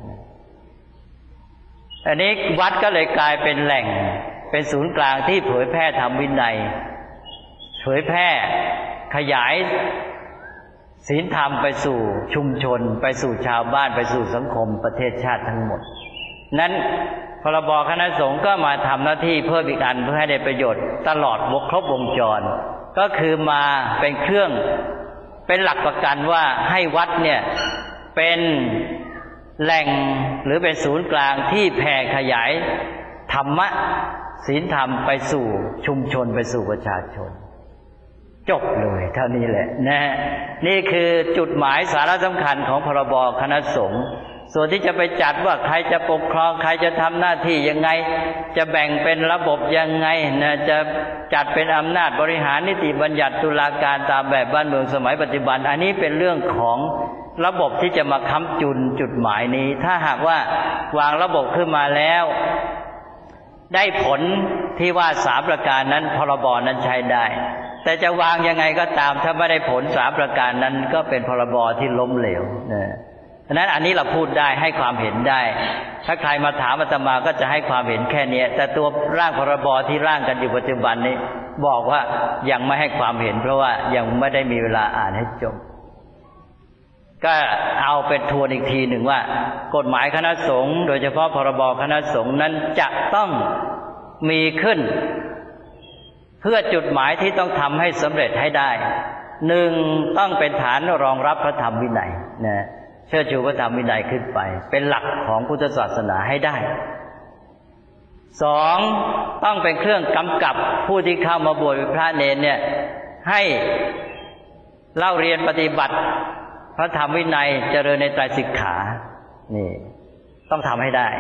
อันนี้วัดก็เลยกลายเป็นแหล่งเป็นศูนย์กลางที่เผยแพร่ธรรมวินัยเผยแพร่ขยายศีลธรรมไปสู่ชุมชนไปสู่ชาวบ้านไปสู่สังคมประเทศชาติทั้งหมดนั้นพรบคณะสงฆ์ก็มาทำหน้าที่เพิ่มอีกอันเพื่อให้ได้ประโยชน์ตลอดครบวงจรก็คือมาเป็นเครื่องเป็นหลักประกันว่าให้วัดเนี่ยเป็นแหล่งหรือเป็นศูนย์กลางที่แผ่ขยายธรรมะศีลธรรมไปสู่ชุมชนไปสู่ประชาชนจบเลยเท่านี้แหละนะนี่คือจุดหมายสาระสำคัญของพรบคณะสงฆ์ส่วนที่จะไปจัดว่าใครจะปกครองใครจะทำหน้าที่ยังไงจะแบ่งเป็นระบบยังไงนะจะจัดเป็นอำนาจบริหารนิติบัญญัติตุลาการตามแบบบ้านเมืองสมัยปัจจุบันอันนี้เป็นเรื่องของระบบที่จะมาค้ำจุนจุดหมายนี้ถ้าหากว่าวางระบบขึ้นมาแล้วได้ผลที่ว่า3ประการนั้นพรบนั้นใช้ได้แต่จะวางยังไงก็ตามถ้าไม่ได้ผล3ประการนั้นก็เป็นพรบที่ล้มเหลวฉะนั้นอันนี้เราพูดได้ให้ความเห็นได้ถ้าใครมาถามอาตมาก็จะให้ความเห็นแค่นี้แต่ตัวร่างพรบที่ร่างกันอยู่ปัจจุบันนี้บอกว่ายังไม่ให้ความเห็นเพราะว่ายังไม่ได้มีเวลาอ่านให้จบก็เอาเป็นทวนอีกทีหนึ่งว่ากฎหมายคณะสงฆ์โดยเฉพาะพรบคณะสงฆ์นั้นจะต้องมีขึ้นเพื่อจุดหมายที่ต้องทำให้สำเร็จให้ได้1ต้องเป็นฐานรองรับพระธรรมวินัยนะเชิดชูพระธรรมวินัยขึ้นไปเป็นหลักของพุทธศาสนาให้ได้2ต้องเป็นเครื่องกำกับผู้ที่เข้ามาบวชเป็นพระเณรเนี่ยให้เล่าเรียนปฏิบัติพระธรรมวินัยเจริญในไตรสิกขานี่ต้องทำให้ได้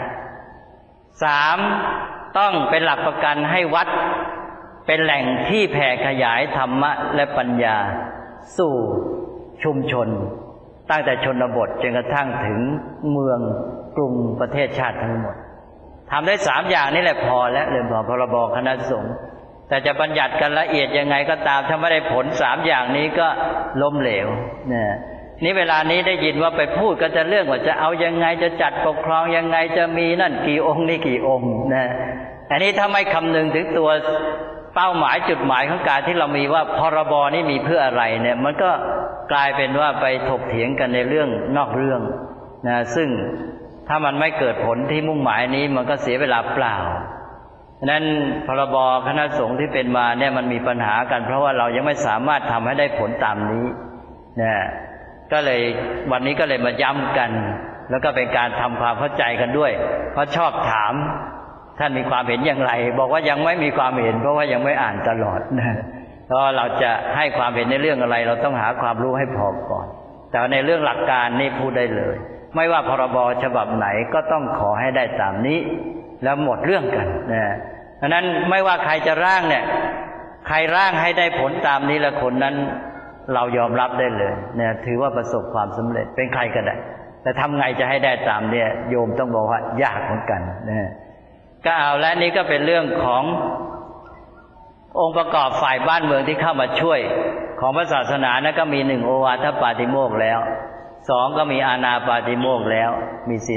3ต้องเป็นหลักประกันให้วัดเป็นแหล่งที่แผ่ขยายธรรมะและปัญญาสู่ชุมชนตั้งแต่ชนบทจนกระทั่งถึงเมืองกรุงประเทศชาติทั้งหมดทำได้3อย่างนี่แหละพอแล้วเรื่องของพรบคณะสงฆ์แต่จะบัญญัติกันละเอียดยังไงก็ตามถ้าไม่ได้ผล3อย่างนี้ก็ล้มเหลวนี่เวลานี้ได้ยินว่าไปพูดก็จะเรื่องว่าจะเอายังไงจะจัดปกครองยังไงจะมีนั่นกี่องค์นี่กี่องค์อันนี้ถ้าไม่คำนึงถึงตัวเป้าหมายจุดหมายของการที่เรามีว่าพรบนี่มีเพื่ออะไรเนี่ยมันก็กลายเป็นว่าไปถกเถียงกันในเรื่องนอกเรื่องซึ่งถ้ามันไม่เกิดผลที่มุ่งหมายนี้มันก็เสียเวลาเปล่านั้นพรบคณะสงฆ์ที่เป็นมาเนี่ยมันมีปัญหากันเพราะว่าเรายังไม่สามารถทำให้ได้ผลตามนี้ก็เลยวันนี้ก็เลยมาย้ำกันแล้วก็เป็นการทำความเข้าใจกันด้วยเพราะชอบถามท่านมีความเห็นอย่างไรบอกว่ายังไม่มีความเห็นเพราะว่ายังไม่อ่านตลอดนะเพราะเราจะให้ความเห็นในเรื่องอะไรเราต้องหาความรู้ให้พอก่อนแต่ในเรื่องหลักการนี่พูดได้เลยไม่ว่าพรบฉบับไหนก็ต้องขอให้ได้ตามนี้แล้วหมดเรื่องกันนะเพราะนั้นไม่ว่าใครจะร่างเนี่ยใครร่างให้ได้ผลตามนี้ละคนนั้นเรายอมรับได้เลยเนี่ยถือว่าประสบความสำเร็จเป็นใครก็ได้แต่ทำไงจะให้ได้ตามเนี่ยโยมต้องบอกว่ายากเหมือนกันนะก็เอาและนี่ก็เป็นเรื่องขององค์ประกอบฝ่ายบ้านเมืองที่เข้ามาช่วยของพระศาสนานะก็มี1โอวาทปาติโมกข์แล้ว2ก็มีอานาปาติโมกข์แล้วมีศีล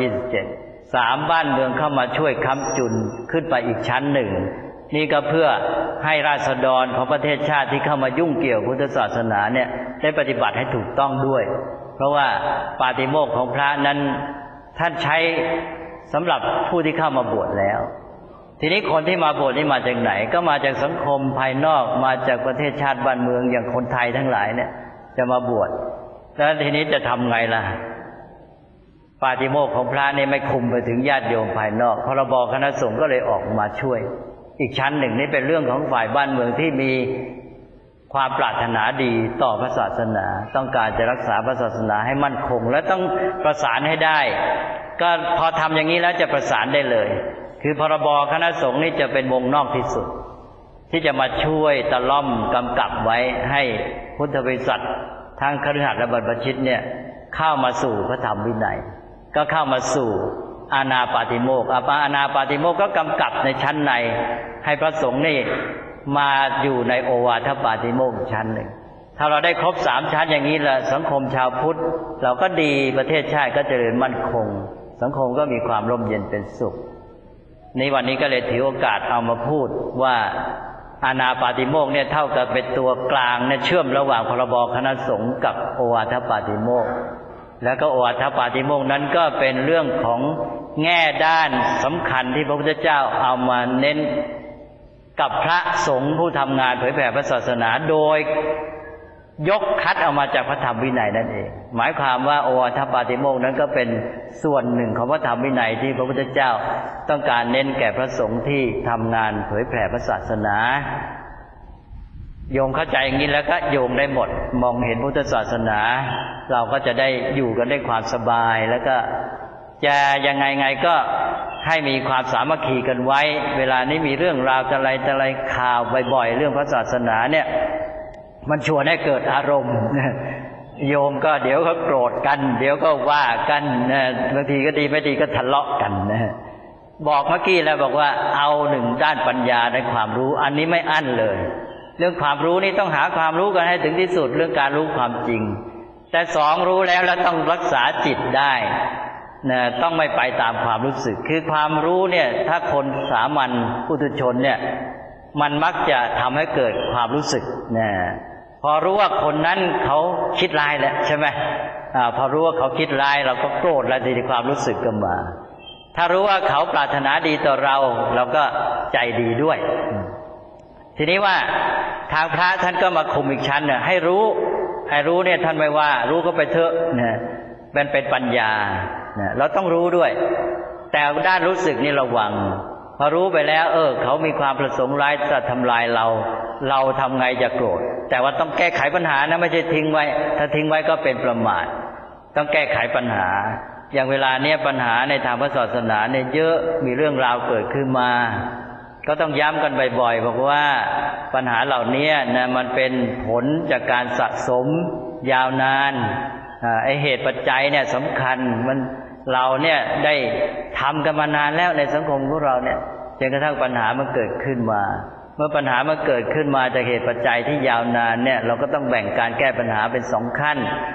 227 3บ้านเมืองเข้ามาช่วยค้ำจุนขึ้นไปอีกชั้นหนึ่งนี่ก็เพื่อให้ราษฎรของประเทศชาติที่เข้ามายุ่งเกี่ยวพุทธศาสนาเนี่ยได้ปฏิบัติให้ถูกต้องด้วยเพราะว่าปาติโมกข์ของพระนั้นท่านใช้สำหรับผู้ที่เข้ามาบวชแล้วทีนี้คนที่มาบวชนี่มาจากไหนก็มาจากสังคมภายนอกมาจากประเทศชาติบ้านเมืองอย่างคนไทยทั้งหลายเนี่ยจะมาบวชแล้วทีนี้จะทำไงล่ะปาติโมกข์ของพระนี่ไม่คุมไปถึงญาติโยมภายนอกพรบคณะสงฆ์ก็เลยออกมาช่วยอีกชั้นหนึ่งนี่เป็นเรื่องของฝ่ายบ้านเมืองที่มีความปรารถนาดีต่อพระศาสนาต้องการจะรักษาพระศาสนาให้มั่นคงและต้องประสานให้ได้ก็พอทำอย่างนี้แล้วจะประสานได้เลยคือพรบคณะสงฆ์นี่จะเป็นวงนอกที่สุดที่จะมาช่วยตะล่อมกำกับไว้ให้พุทธบริษัททั้งคฤหัสถ์และบรรพชิตเนี่ยเข้ามาสู่พระธรรมวินัยก็เข้ามาสู่อานาปาติโมกข์อานาปาติโมกข์ก็กำกับในชั้นในให้พระสงฆ์นี่มาอยู่ในโอวาทปาติโมกข์ชั้นหนึ่งถ้าเราได้ครบ3ชั้นอย่างนี้ละสังคมชาวพุทธเราก็ดีประเทศชาติก็เจริญมั่นคงสังคมก็มีความร่มเย็นเป็นสุขในวันนี้ก็เลยถือโอกาสเอามาพูดว่าอานาปาติโมกข์เนี่ยเท่ากับเป็นตัวกลางเนี่ยเชื่อมระหว่างพรบคณะสงฆ์กับโอวาทปาติโมกข์แล้วก็โอวาทปาติโมกข์นั้นก็เป็นเรื่องของแง่ด้านสำคัญที่พระพุทธเจ้าเอามาเน้นกับพระสงฆ์ผู้ทำงานเผยแผ่พระศาสนาโดยยกคัดเอามาจากพระธรรมวินัยนั่นเองหมายความว่าโอวาทปาติโมกข์นั้นก็เป็นส่วนหนึ่งของพระธรรมวินัยที่พระพุทธเจ้าต้องการเน้นแก่พระสงฆ์ที่ทำงานเผยแผ่พระศาสนาโยมเข้าใจอย่างนี้แล้วก็โยมได้หมดมองเห็นพุทธศาสนาเราก็จะได้อยู่กันได้ความสบายแล้วก็จะยังไงก็ให้มีความสามัคคีกันไว้เวลานี้มีเรื่องราวอะไรข่าวบ่อยๆเรื่องพระศาสนาเนี่ยมันชวนให้เกิดอารมณ์โยมก็เดี๋ยวก็โกรธกันเดี๋ยวก็ว่ากันบางทีก็ดีไม่ดีก็ทะเลาะกันบอกเมื่อกี้แล้วบอกว่าเอา1ด้านปัญญาในความรู้อันนี้ไม่อั้นเลยเรื่องความรู้นี่ต้องหาความรู้กันให้ถึงที่สุดเรื่องการรู้ความจริงแต่2รู้แล้วต้องรักษาจิตได้ต้องไม่ไปตามความรู้สึกคือความรู้เนี่ยถ้าคนสามัญปุถุชนเนี่ยมันมักจะทำให้เกิดความรู้สึกพอรู้ว่าคนนั้นเขาคิดร้ายแล้วใช่ไหมพอรู้ว่าเขาคิดร้ายเราก็โกรธแล้วทีความรู้สึกก็มาถ้ารู้ว่าเขาปรารถนาดีต่อเราเราก็ใจดีด้วยทีนี้ว่าทางพระท่านก็มาคุมอีกชั้นให้รู้เนี่ยท่านไม่ว่ารู้ก็ไปเถอะมันเป็นปัญญาเราต้องรู้ด้วยแต่ด้านรู้สึกนี่ระวังพอรู้ไปแล้วเขามีความประสงค์ร้ายจะทำลายเราทำไงจะโกรธแต่ว่าต้องแก้ไขปัญหานะไม่ใช่ทิ้งไว้ถ้าทิ้งไว้ก็เป็นประมาทต้องแก้ไขปัญหาอย่างเวลาเนี้ยปัญหาในทางพระศาสนาเนี่ยเยอะมีเรื่องราวเกิดขึ้นมาก็ต้องย้ำกันบ่อยๆบอกว่าปัญหาเหล่านี้นะมันเป็นผลจากการสะสมยาวนานไอเหตุปัจจัยเนี่ยสำคัญมันเราเนี่ยได้ทำกันมานานแล้วในสังคมของเราเนี่ยจนกระทั่งปัญหามันเกิดขึ้นมาเมื่อปัญหามันเกิดขึ้นมาจากเหตุปัจจัยที่ยาวนานเนี่ยเราก็ต้องแบ่งการแก้ปัญหาเป็น2ขั้น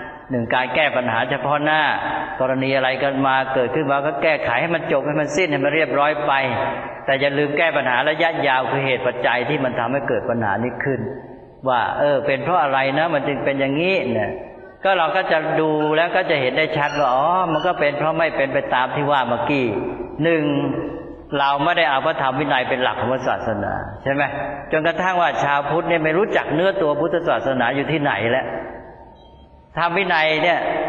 1การแก้ปัญหาเฉพาะหน้ากรณีอะไรกันมาเกิดขึ้นมาก็แก้ไขให้มันจบให้มันสิ้นให้มันเรียบร้อยไปแต่อย่าลืมแก้ปัญหาระยะยาวคือเหตุปัจจัยที่มันทำให้เกิดปัญหานี้ขึ้นว่าเป็นเพราะอะไรนะมันจึงเป็นอย่างนี้เนี่ยก็เราก็จะดูแล้วก็จะเห็นได้ชัดว่ามันก็เป็นเพราะไม่เป็นไปตามที่ว่าเมื่อกี้1เราไม่ได้เอาพระธรรมวินัยเป็นหลักของศาสนาใช่ไหมจนกระทั่งว่าชาวพุทธเนี่ยไม่รู้จักเนื้อตัวพุทธศาสนาอยู่ที่ไหนแล้วธรรมวินัยเนี่ย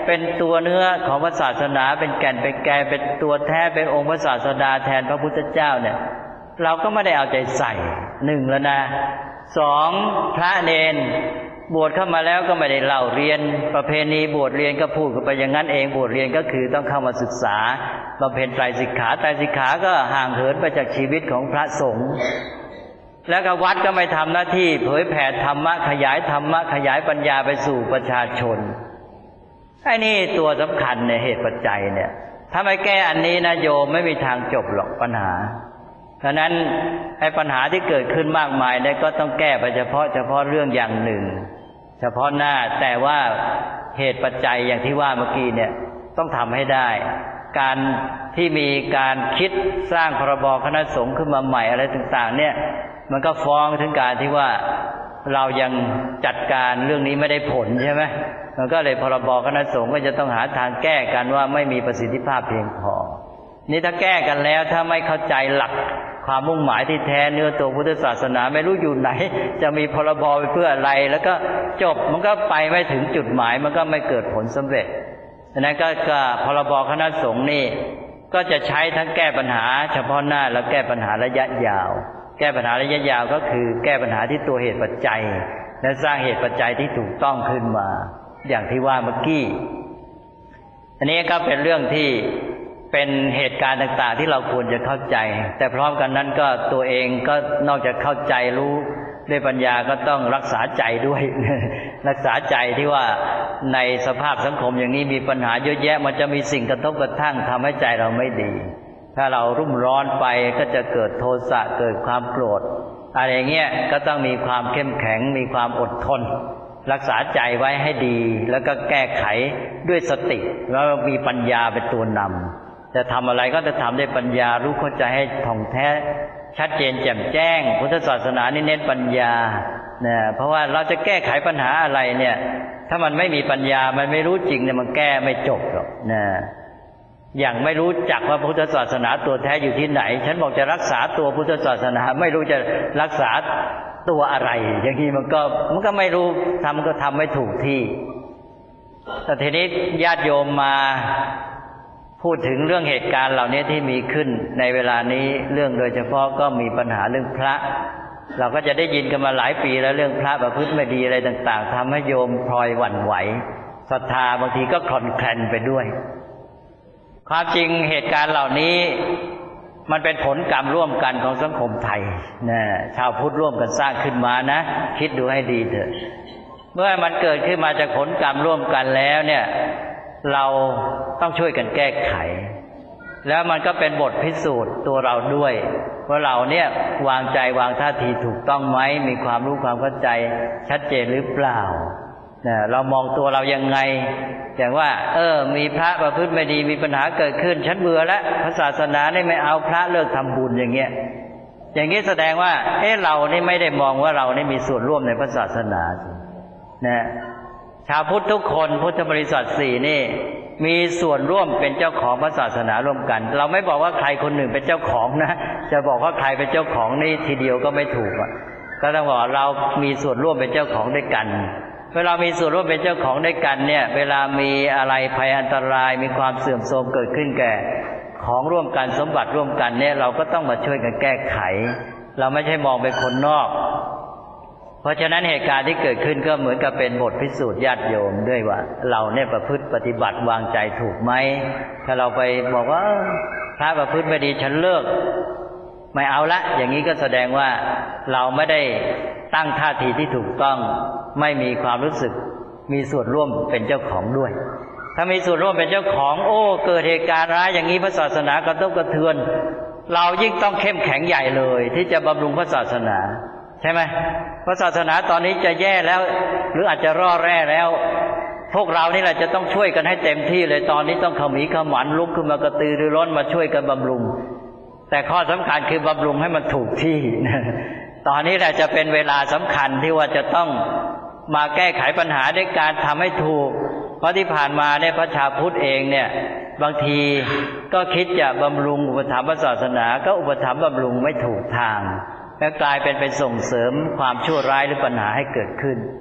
เป็นตัวเนื้อของพระศาสนาเป็นแก่นเป็นแกนเป็นตัวแท้เป็นองค์พระศาสดาแทนพระพุทธเจ้าเนี่ยเราก็ไม่ได้เอาใจใส่หนึ่งแล้วนะสองพระเนรบวชเข้ามาแล้วก็ไม่ได้เล่าเรียนประเพณีบวชเรียนก็พูดกันไปอย่างนั้นเองบวชเรียนก็คือต้องเข้ามาศึกษาบำเพ็ญไตรสิกขาไตรสิกขาก็ห่างเหินไปจากชีวิตของพระสงฆ์แล้วก็วัดก็ไม่ทำหน้าที่เผยแผ่ธรรมะขยายธรรมะขยายปัญญาไปสู่ประชาชนไอ้นี่ตัวสำคัญในเหตุปัจจัยเนี่ยถ้าไม่แก้อันนี้นะโยมไม่มีทางจบหรอกปัญหาฉะนั้นไอ้ปัญหาที่เกิดขึ้นมากมายเนี่ยก็ต้องแก้ไปเฉพาะเรื่องอย่างหนึ่งเฉพาะหน้าแต่ว่าเหตุปัจจัยอย่างที่ว่าเมื่อกี้เนี่ยต้องทำให้ได้การที่มีการคิดสร้างพรบคณะสงฆ์ขึ้นมาใหม่อะไรต่างๆเนี่ยมันก็ฟ้องถึงการที่ว่าเรายังจัดการเรื่องนี้ไม่ได้ผลใช่ไหมมันก็เลยพรบคณะสงฆ์ก็จะต้องหาทางแก้กันว่าไม่มีประสิทธิภาพเพียงพอนี่ถ้าแก้กันแล้วถ้าไม่เข้าใจหลักความมุ่งหมายที่แท้เนื้อตัวพุทธศาสนาไม่รู้อยู่ไหนจะมีพรบไปเพื่ออะไรแล้วก็จบมันก็ไปไม่ถึงจุดหมายมันก็ไม่เกิดผลสำเร็จฉะนั้นก็พรบคณะสงฆ์นี่ก็จะใช้ทั้งแก้ปัญหาเฉพาะหน้าและแก้ปัญหาระยะยาวแก้ปัญหาระยะยาวก็คือแก้ปัญหาที่ตัวเหตุปัจจัยและสร้างเหตุปัจจัยที่ถูกต้องขึ้นมาอย่างที่ว่าเมื่อกี้อันนี้ก็เป็นเรื่องที่เป็นเหตุการณ์ต่างๆที่เราควรจะเข้าใจแต่พร้อมกันนั้นก็ตัวเองก็นอกจากเข้าใจรู้ด้วยปัญญาก็ต้องรักษาใจด้วย รักษาใจที่ว่าในสภาพสังคมอย่างนี้มีปัญหาเยอะแยะมันจะมีสิ่งกระทบกระทั่งทำให้ใจเราไม่ดีถ้าเรารุ่มร้อนไปก็จะเกิดโทสะเกิดความโกรธอะไรเงี้ยก็ต้องมีความเข้มแข็งมีความอดทนรักษาใจไว้ให้ดีแล้วก็แก้ไขด้วยสติแล้วมีปัญญาเป็นตัวนำจะทำอะไรก็จะทำด้วยปัญญารู้เข้าใจให้ท่องแท้ชัดเจนแจ่มแจ้งพุทธศาสนานี่เน้นปัญญาเนี่ยเพราะว่าเราจะแก้ไขปัญหาอะไรเนี่ยถ้ามันไม่มีปัญญามันไม่รู้จริงเนี่ยมันแก้ไม่จบหรอกนะอย่างไม่รู้จักว่าพุทธศาสนาตัวแท้อยู่ที่ไหนฉันบอกจะรักษาตัวพุทธศาสนาไม่รู้จะรักษาตัวอะไรอย่างนี้มันก็ไม่รู้ก็ทำไม่ถูกที่แต่ทีนี้ญาติโยมมาพูดถึงเรื่องเหตุการณ์เหล่านี้ที่มีขึ้นในเวลานี้เรื่องโดยเฉพาะก็มีปัญหาเรื่องพระเราก็จะได้ยินกันมาหลายปีแล้วเรื่องพระประพฤติไม่ดีอะไรต่างๆทำให้โยมพลอยหวั่นไหวศรัทธาบางทีก็คลอนแคลนไปด้วยความจริงเหตุการณ์เหล่านี้มันเป็นผลกรรมร่วมกันของสังคมไทยนะชาวพุทธร่วมกันสร้างขึ้นมานะคิดดูให้ดีเถอะเมื่อมันเกิดขึ้นมาจากผลกรรมร่วมกันแล้วเนี่ยเราต้องช่วยกันแก้ไขแล้วมันก็เป็นบทพิสูจน์ตัวเราด้วยว่าเราเนี่ยวางใจวางท่าทีถูกต้องไหมมีความรู้ความเข้าใจชัดเจนหรือเปล่าเรามองตัวเรายังไงอย่างว่ามีพระประพฤติไม่ดีมีปัญหาเกิดขึ้นฉันเบื่อแล้วพระศาสนานี่ไม่เอาพระเลิกทำบุญอย่างเงี้ยแสดงว่าเรานี่ไม่ได้มองว่าเรานี่มีส่วนร่วมในพระศาสนานะชาวพุทธทุกคนพุทธบริษัท4นี่มีส่วนร่วมเป็นเจ้าของพระศาสนาร่วมกันเราไม่บอกว่าใครคนหนึ่งเป็นเจ้าของนะจะบอกว่าใครเป็นเจ้าของนี่ทีเดียวก็ไม่ถูกก็ต้องบอกเรามีส่วนร่วมเป็นเจ้าของด้วยกันเวลามีส่วนร่วมเป็นเจ้าของด้วยกันเนี่ยเวลามีอะไรภัยอันตรายมีความเสื่อมโทรมเกิดขึ้นแก่ของร่วมกันสมบัติร่วมกันเนี่ยเราก็ต้องมาช่วยกันแก้ไขเราไม่ใช่มองเป็นคนนอกเพราะฉะนั้นเหตุการณ์ที่เกิดขึ้นก็เหมือนกับเป็นบทพิสูจน์ญาติโยมด้วยว่าเราเนี่ยประพฤติปฏิบัติวางใจถูกไหมถ้าเราไปบอกว่าพระประพฤติไม่ดีฉันเลิกไม่เอาละอย่างนี้ก็แสดงว่าเราไม่ได้ตั้งท่าทีที่ถูกต้องไม่มีความรู้สึกมีส่วนร่วมเป็นเจ้าของด้วยถ้ามีส่วนร่วมเป็นเจ้าของเกิดเหตุการณ์ร้ายอย่างนี้พระศาสนากระทบกระเทือนเรายิ่งต้องเข้มแข็งใหญ่เลยที่จะบำรุงพระศาสนาใช่ไหมพระศาสนาตอนนี้จะแย่แล้วหรืออาจจะร่อแร่แล้วพวกเรานี่แหละจะต้องช่วยกันให้เต็มที่เลยตอนนี้ต้องขมีขมันลุกขึ้นมากระตือรือร้นมาช่วยกันบำรุงแต่ข้อสำคัญคือบำรุงให้มันถูกที่ตอนนี้แหละจะเป็นเวลาสำคัญที่ว่าจะต้องมาแก้ไขปัญหาด้วยการทำให้ถูกเพราะที่ผ่านมาเนี่ยพระชาวพุทธเองเนี่ยบางทีก็คิดจะบำรุงอุปถัมภ์พระศาสนาก็อุปถัมภ์บำรุงไม่ถูกทางและกลายเป็นส่งเสริมความชั่วร้ายหรือปัญหาให้เกิดขึ้น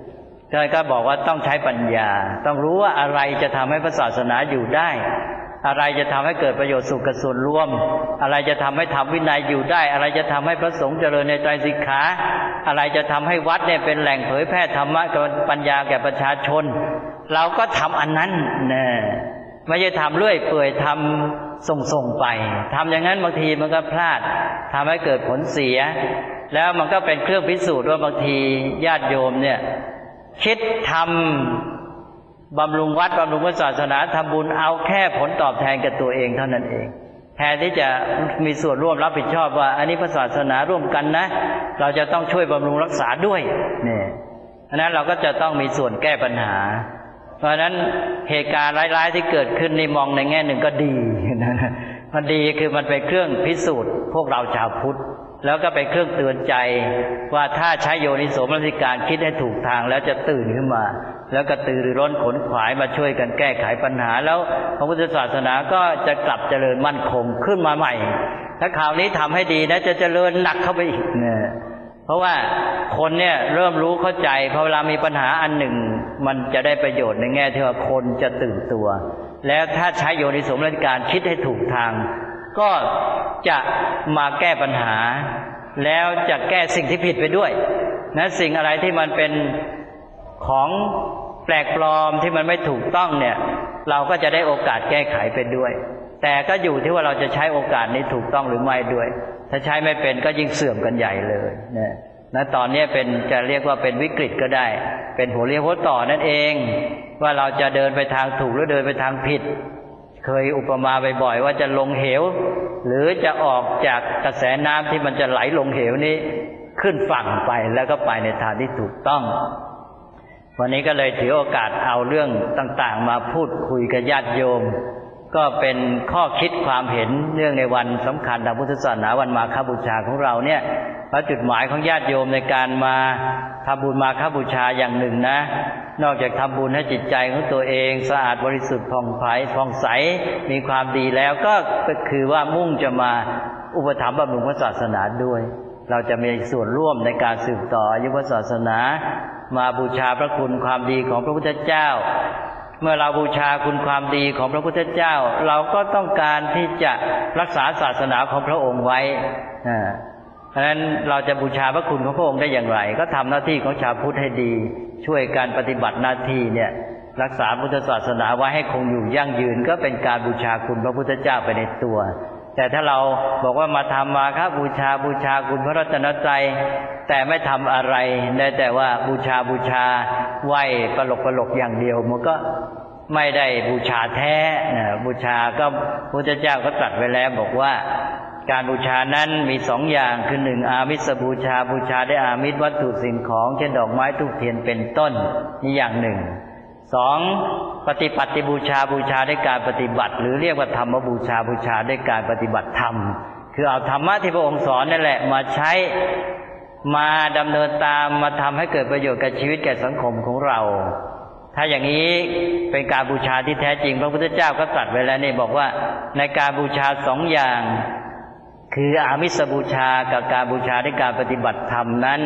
ท่านก็บอกว่าต้องใช้ปัญญาต้องรู้ว่าอะไรจะทำให้พระศาสนาอยู่ได้อะไรจะทำให้เกิดประโยชน์สุขกับส่วนรวมอะไรจะทำให้ธรรมวินัยอยู่ได้อะไรจะทำให้พระสงฆ์เจริญในไตรสิกขาอะไรจะทำให้วัดเนี่ยเป็นแหล่งเผยแพร่ธรรมะกับปัญญาแก่ประชาชนเราก็ทำอันนั้นนะไม่ใช่ทำเรื่อยเปื่อยทำส่งไปทำอย่างนั้นบางทีมันก็พลาดทำให้เกิดผลเสียแล้วมันก็เป็นเครื่องพิสูจน์ว่าบางทีญาติโยมเนี่ยคิดทำบำรุงวัดบำรุงศาสนาทำบุญเอาแค่ผลตอบแทนกับตัวเองเท่านั้นเองแทนที่จะมีส่วนร่วมรับผิดชอบว่าอันนี้พระศาสนาร่วมกันนะเราจะต้องช่วยบำรุงรักษาด้วยเนี่ยอันนั้นเราก็จะต้องมีส่วนแก้ปัญหาเพราะฉะนั้นเหตุการณ์ร้ายๆที่เกิดขึ้นนี่มองในแง่หนึ่งก็ดีนะมันดีคือมันเป็นเครื่องพิสูจน์พวกเราชาวพุทธแล้วก็เป็นเครื่องเตือนใจว่าถ้าใช้โยนิโสมนสิการคิดให้ถูกทางแล้วจะตื่นขึ้นมาแล้วก็ตื่นร้นขนขวายมาช่วยกันแก้ไขปัญหาแล้วพระพุทธศาสนาก็จะกลับเจริญมั่นคงขึ้นมาใหม่ถ้าข่าวนี้ทำให้ดีนะจะเจริญหนักเข้าไปอีกเนี่ยเพราะว่าคนเนี่ยเริ่มรู้เข้าใจพอเวลามีปัญหาอันหนึ่งมันจะได้ประโยชน์ในแง่ที่ว่าคนจะตื่นตัวแล้วถ้าใช้โยนิโสมนสิการคิดให้ถูกทางก็จะมาแก้ปัญหาแล้วจะแก้สิ่งที่ผิดไปด้วยนะสิ่งอะไรที่มันเป็นของแปลกปลอมที่มันไม่ถูกต้องเนี่ยเราก็จะได้โอกาสแก้ไขไปด้วยแต่ก็อยู่ที่ว่าเราจะใช้โอกาสนี้ถูกต้องหรือไม่ด้วยถ้าใช้ไม่เป็นก็ยิ่งเสื่อมกันใหญ่เลยนะตอนนี้เป็นจะเรียกว่าเป็นวิกฤตก็ได้เป็นหัวเลี้ยวหัวต่อนั่นเองว่าเราจะเดินไปทางถูกหรือเดินไปทางผิดเคยอุปมาบ่อยๆว่าจะลงเหวหรือจะออกจากกระแสน้ำที่มันจะไหลลงเหวนี้ขึ้นฝั่งไปแล้วก็ไปในทางที่ถูกต้องวันนี้ก็เลยถือโอกาสเอาเรื่องต่างๆมาพูดคุยกับญาติโยมก็เป็นข้อคิดความเห็นเรื่องในวันสำคัญทางพุทธศาสนาวันมาฆบูชาของเราเนี่ยเพราะจุดหมายของญาติโยมในการมาทำบุญมาฆบูชาอย่างหนึ่งนะนอกจากทำบุญให้จิตใจของตัวเองสะอาดบริสุทธิ์ผ่องใสมีความดีแล้วก็คือว่ามุ่งจะมาอุปถัมภ์บำรุงพระศาสนาด้วยเราจะมีส่วนร่วมในการสืบต่ออายุพระศาสนามาบูชาพระคุณความดีของพระพุทธเจ้าเมื่อเราบูชาคุณความดีของพระพุทธเจ้าเราก็ต้องการที่จะรักษาศาสนาของพระองค์ไว้เพราะฉะนั้นเราจะบูชาพระคุณของพระองค์ได้อย่างไรก็ทำหน้าที่ของชาวพุทธให้ดีช่วยการปฏิบัติหน้าที่เนี่ยรักษาพุทธศาสนาไว้ให้คงอยู่ยั่งยืนก็เป็นการบูชาคุณพระพุทธเจ้าไปในตัวแต่ถ้าเราบอกว่ามาทำมาครับบูชาคุณพระรัตนตรัยแต่ไม่ทำอะไรได้แต่ว่าบูชาไหว้ปลกอย่างเดียวมันก็ไม่ได้บูชาแท้นะบูชาก็พระพุทธเจ้าก็ตรัสไว้แล้วบอกว่าการบูชานั้นมีสองอย่างคือหนึ่งอามิสบูชาได้อามิสวัตถุสิ่งของเช่นดอกไม้ธูปเทียนเป็นต้นนี่อย่างหนึ่งสองปฏิปัติบูชาด้วยการปฏิบัติหรือเรียกว่าธรรมบูชาด้วยการปฏิบัติธรรมคือเอาธรรมะที่พระองค์สอนนั่นแหละมาใช้มาดำเนินตามมาทำให้เกิดประโยชน์กับชีวิตแก่สังคมของเราถ้าอย่างนี้เป็นการบูชาที่แท้จริงพระพุทธเจ้าก็ตรัสไว้แล้วนี่บอกว่าในการบูชาสองอย่างคืออามิสบูชากับการบูชาด้วยการปฏิบัติธรรมนั้น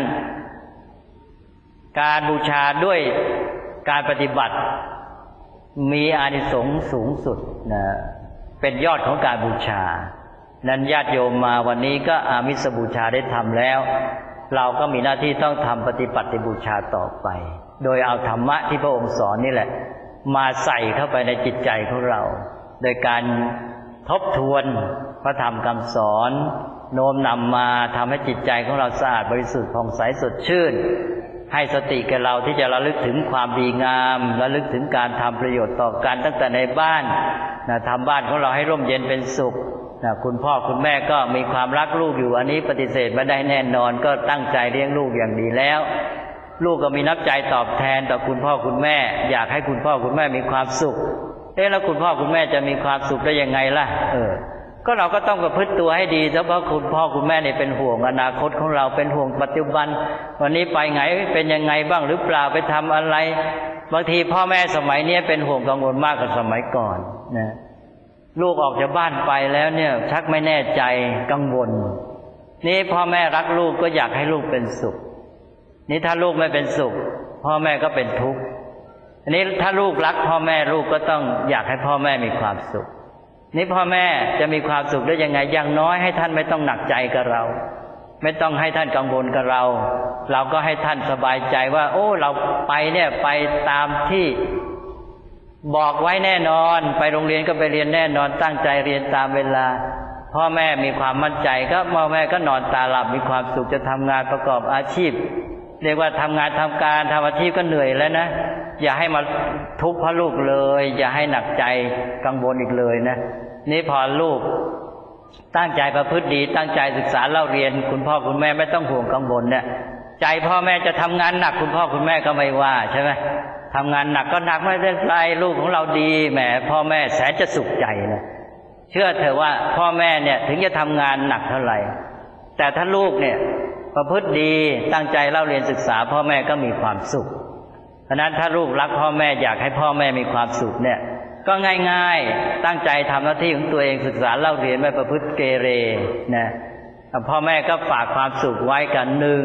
การบูชาด้วยการปฏิบัติมีอานิสงส์สูงสุดนะเป็นยอดของการบูชานั้นญาติโยมมาวันนี้ก็อามิสบูชาได้ทำแล้วเราก็มีหน้าที่ต้องทำปฏิปัติบูชาต่อไปโดยเอาธรรมะที่พระองค์สอนนี่แหละมาใส่เข้าไปในจิตใจของเราโดยการทบทวนพระธรรมคำสอนโน้มนำมาทำให้จิตใจของเราสะอาดบริสุทธิ์ผ่องใสสดชื่นให้สติแก่เราที่จะระลึกถึงความดีงามระลึกถึงการทำประโยชน์ต่อกันตั้งแต่ในบ้านทำบ้านของเราให้ร่มเย็นเป็นสุขคุณพ่อคุณแม่ก็มีความรักลูกอยู่อันนี้ปฏิเสธไม่ได้แน่นอนก็ตั้งใจเลี้ยงลูกอย่างดีแล้วลูกก็มีน้ำใจตอบแทนต่อคุณพ่อคุณแม่อยากให้คุณพ่อคุณแม่มีความสุขแล้วคุณพ่อคุณแม่จะมีความสุขได้ยังไงล่ะก็เราก็ต้องประพฤติตัวให้ดีเพราะคุณพ่อคุณแม่เนี่ยเป็นห่วงอนาคตของเราเป็นห่วงปัจจุบันวันนี้ไปไงเป็นยังไงบ้างหรือเปล่าไปทำอะไรบางทีพ่อแม่สมัยนี้เป็นห่วงกังวลมากกว่าสมัยก่อนนะลูกออกจากบ้านไปแล้วเนี่ยชักไม่แน่ใจกังวลนี่พ่อแม่รักลูกก็อยากให้ลูกเป็นสุขนี่ถ้าลูกไม่เป็นสุขพ่อแม่ก็เป็นทุกข์อันนี้ถ้าลูกรักพ่อแม่ลูกก็ต้องอยากให้พ่อแม่มีความสุขนี่พ่อแม่จะมีความสุขได้ยังไงอย่างน้อยให้ท่านไม่ต้องหนักใจกับเราไม่ต้องให้ท่านกังวลกับเราเราก็ให้ท่านสบายใจว่าโอ้เราไปเนี่ยไปตามที่บอกไว้แน่นอนไปโรงเรียนก็ไปเรียนแน่นอนตั้งใจเรียนตามเวลาพ่อแม่มีความมั่นใจก็พ่อแม่ก็นอนตาหลับมีความสุขจะทำงานประกอบอาชีพเรียกว่าทำงานทำการทำอาชีพก็เหนื่อยแล้วนะอย่าให้มาทุกข์เพราะลูกเลยอย่าให้หนักใจกังวลอีกเลยนะนี่พอลูกตั้งใจประพฤติดีตั้งใจศึกษาเล่าเรียนคุณพ่อคุณแม่ไม่ต้องห่วงกังวลเนี่ยใจพ่อแม่จะทำงานหนักคุณพ่อคุณแม่ก็ไม่ว่าใช่ไหมทำงานหนักก็หนักไม่เป็นไรลูกของเราดีแหมพ่อแม่แสนจะสุขใจนะเชื่อเถอะว่าพ่อแม่เนี่ยถึงจะทำงานหนักเท่าไหร่แต่ถ้าลูกเนี่ยประพฤติดีตั้งใจเล่าเรียนศึกษาพ่อแม่ก็มีความสุขเพราะนั้นถ้าลูกรักพ่อแม่อยากให้พ่อแม่มีความสุขเนี่ยก็ง่ายๆตั้งใจทำหน้าที่ของตัวเองศึกษาเล่าเรียนไม่ประพฤติเกเรนะพ่อแม่ก็ฝากความสุขไว้กับหนึ่ง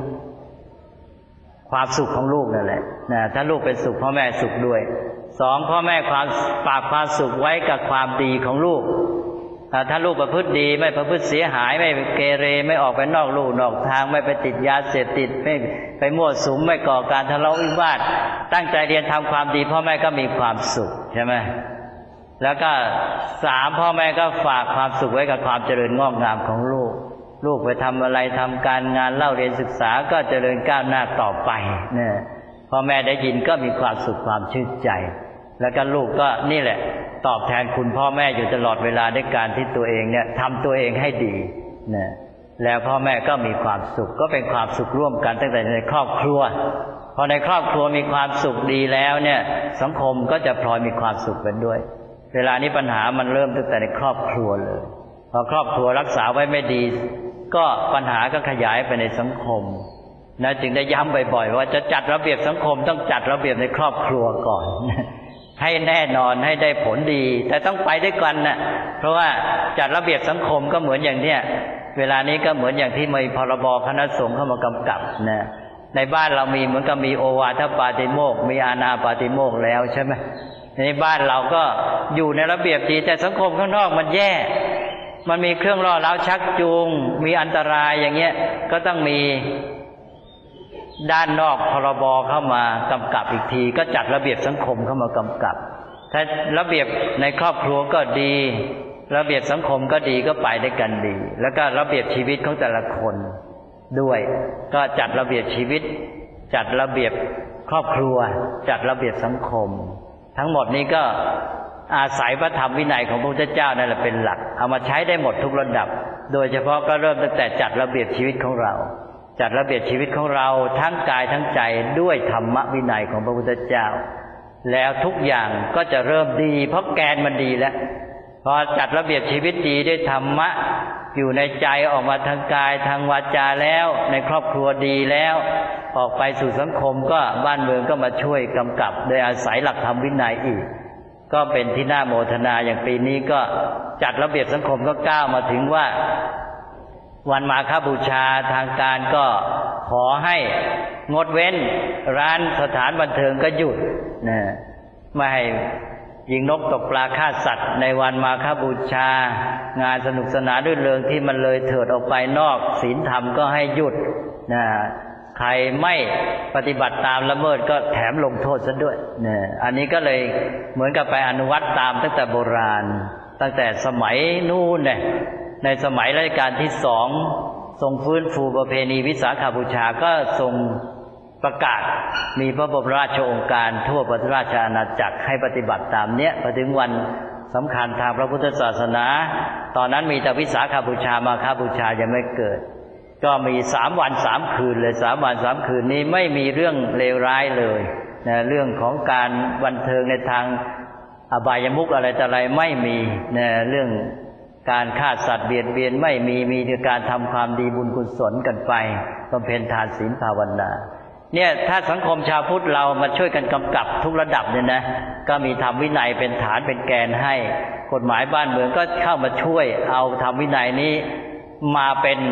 ความสุขของลูกนั่นแหละนะถ้าลูกเป็นสุขพ่อแม่สุขด้วยสองพ่อแม่ฝากความสุขไว้กับความดีของลูกถ้าลูกประพฤติดีไม่ประพฤติเสียหายไม่เกเรไม่ออกไปนอกลู่นอกทางไม่ไปติดยาเสพติดไม่ไปมั่วสุมไม่ก่อการทะเลาะวิวาทตั้งใจเรียนทำความดีพ่อแม่ก็มีความสุขใช่ไหมแล้วก็สามพ่อแม่ก็ฝากความสุขไว้กับความเจริญงอกงามของลูกลูกไปทำอะไรทำการงานเล่าเรียนศึกษาก็เจริญก้าวหน้าต่อไปเนี่ยพ่อแม่ได้ยินก็มีความสุขความชื่นใจแล้วก็ลูกก็นี่แหละตอบแทนคุณพ่อแม่อยู่ตลอดเวลาด้วยการที่ตัวเองเนี่ยทำตัวเองให้ดีนะแล้วพ่อแม่ก็มีความสุขก็เป็นความสุขร่วมกันตั้งแต่ในครอบครัวพอในครอบครัวมีความสุขดีแล้วเนี่ยสังคมก็จะพลอยมีความสุขกันด้วยเวลานี้ปัญหามันเริ่มตั้งแต่ในครอบครัวเลยพอครอบครัวรักษาไว้ไม่ดีก็ปัญหาก็ขยายไปในสังคมนะจึงได้ย้ำบ่อยๆว่าจะจัดระเบียบสังคมต้องจัดระเบียบในครอบครัวก่อนให้แน่นอนให้ได้ผลดีแต่ต้องไปด้วยกันนะเพราะว่าจัดระเบียบสังคมก็เหมือนอย่างเนี้ยเวลานี้ก็เหมือนอย่างที่มีพรบคณะสงฆ์เข้ามากำกับนะในบ้านเรามีเหมือนกับมีโอวาทปาติโมกข์มีอานาปาติโมกข์แล้วใช่ไหมในบ้านเราก็อยู่ในระเบียบดีแต่สังคมข้างนอกมันแย่มันมีเครื่องล่อเร้าชักจูงมีอันตรายอย่างเงี้ยก็ต้องมีด้านนอกพรบเข้ามากำกับอีกทีก็จัดระเบียบสังคมเข้ามากำกับถ้าระเบียบในครอบครัวก็ดีระเบียบสังคมก็ดีก็ไปด้วยกันดีแล้วก็ระเบียบชีวิตของแต่ละคนด้วยก็จัดระเบียบชีวิตจัดระเบียบครอบครัวจัดระเบียบสังคมทั้งหมดนี้ก็อาศัยพระธรรมวินัยของพระพุทธเจ้านั่นแหละเป็นหลักเอามาใช้ได้หมดทุกระดับโดยเฉพาะก็เริ่มตั้งแต่จัดระเบียบชีวิตของเราจัดระเบียบชีวิตของเราทั้งกายทั้งใจด้วยธรรมวินัยของพระพุทธเจ้าแล้วทุกอย่างก็จะเริ่มดีเพราะแกนมันดีแล้วพอจัดระเบียบชีวิตดีด้วยธรรมะอยู่ในใจออกมาทางกายทางวาจาแล้วในครอบครัวดีแล้วออกไปสู่สังคมก็บ้านเมืองก็มาช่วยกำกับโดยอาศัยหลักธรรมวินัยอีกก็เป็นที่น่าโมทนาอย่างปีนี้ก็จัดระเบียบสังคมก็ก้าวมาถึงว่าวันมาฆบูชาทางการก็ขอให้งดเว้นร้านสถานบันเทิงก็หยุดนะไม่ให้ยิงนกตกปลาฆ่าสัตว์ในวันมาฆบูชางานสนุกสนานรื่นเริงที่มันเลยเถิดออกไปนอกศีลธรรมก็ให้หยุดนะใครไม่ปฏิบัติตามละเมิดก็แถมลงโทษซะด้วยนะอันนี้ก็เลยเหมือนกับไปอนุวัตตามตั้งแต่โบราณตั้งแต่สมัยนู้นเนี่ยในสมัยรัชกาลที่สองทรงฟื้นฟูประเพณีวิสาขบูชาก็ทรงประกาศมีพระบรมราชโองการทั่วประเทศราชอาณาจักรให้ปฏิบัติตามเนี้ยพอถึงวันสำคัญทางพระพุทธศาสนาตอนนั้นมีแต่วิสาขบูชามาฆบูชายังไม่เกิดก็มี3 วัน 3 คืนเลย3 วัน 3 คืนนี้ไม่มีเรื่องเลวร้ายเลยนะเรื่องของการบันเทิงในทางอบายมุขอะไรต่ออะไรไม่มีนะเรื่องการฆ่าสัตว์เบียดเบียนไม่มีแต่การทำความดีบุญกุศลกันไปบำเพ็ญทานศีลภาวนาเนี่ยถ้าสังคมชาวพุทธเรามาช่วยกันกำกับทุกระดับเนี่ยนะก็มีธรรมวินัยเป็นฐานเป็นแกนให้กฎหมายบ้านเมืองก็เข้ามาช่วยเอาธรรมวินัยนี้มาเป็น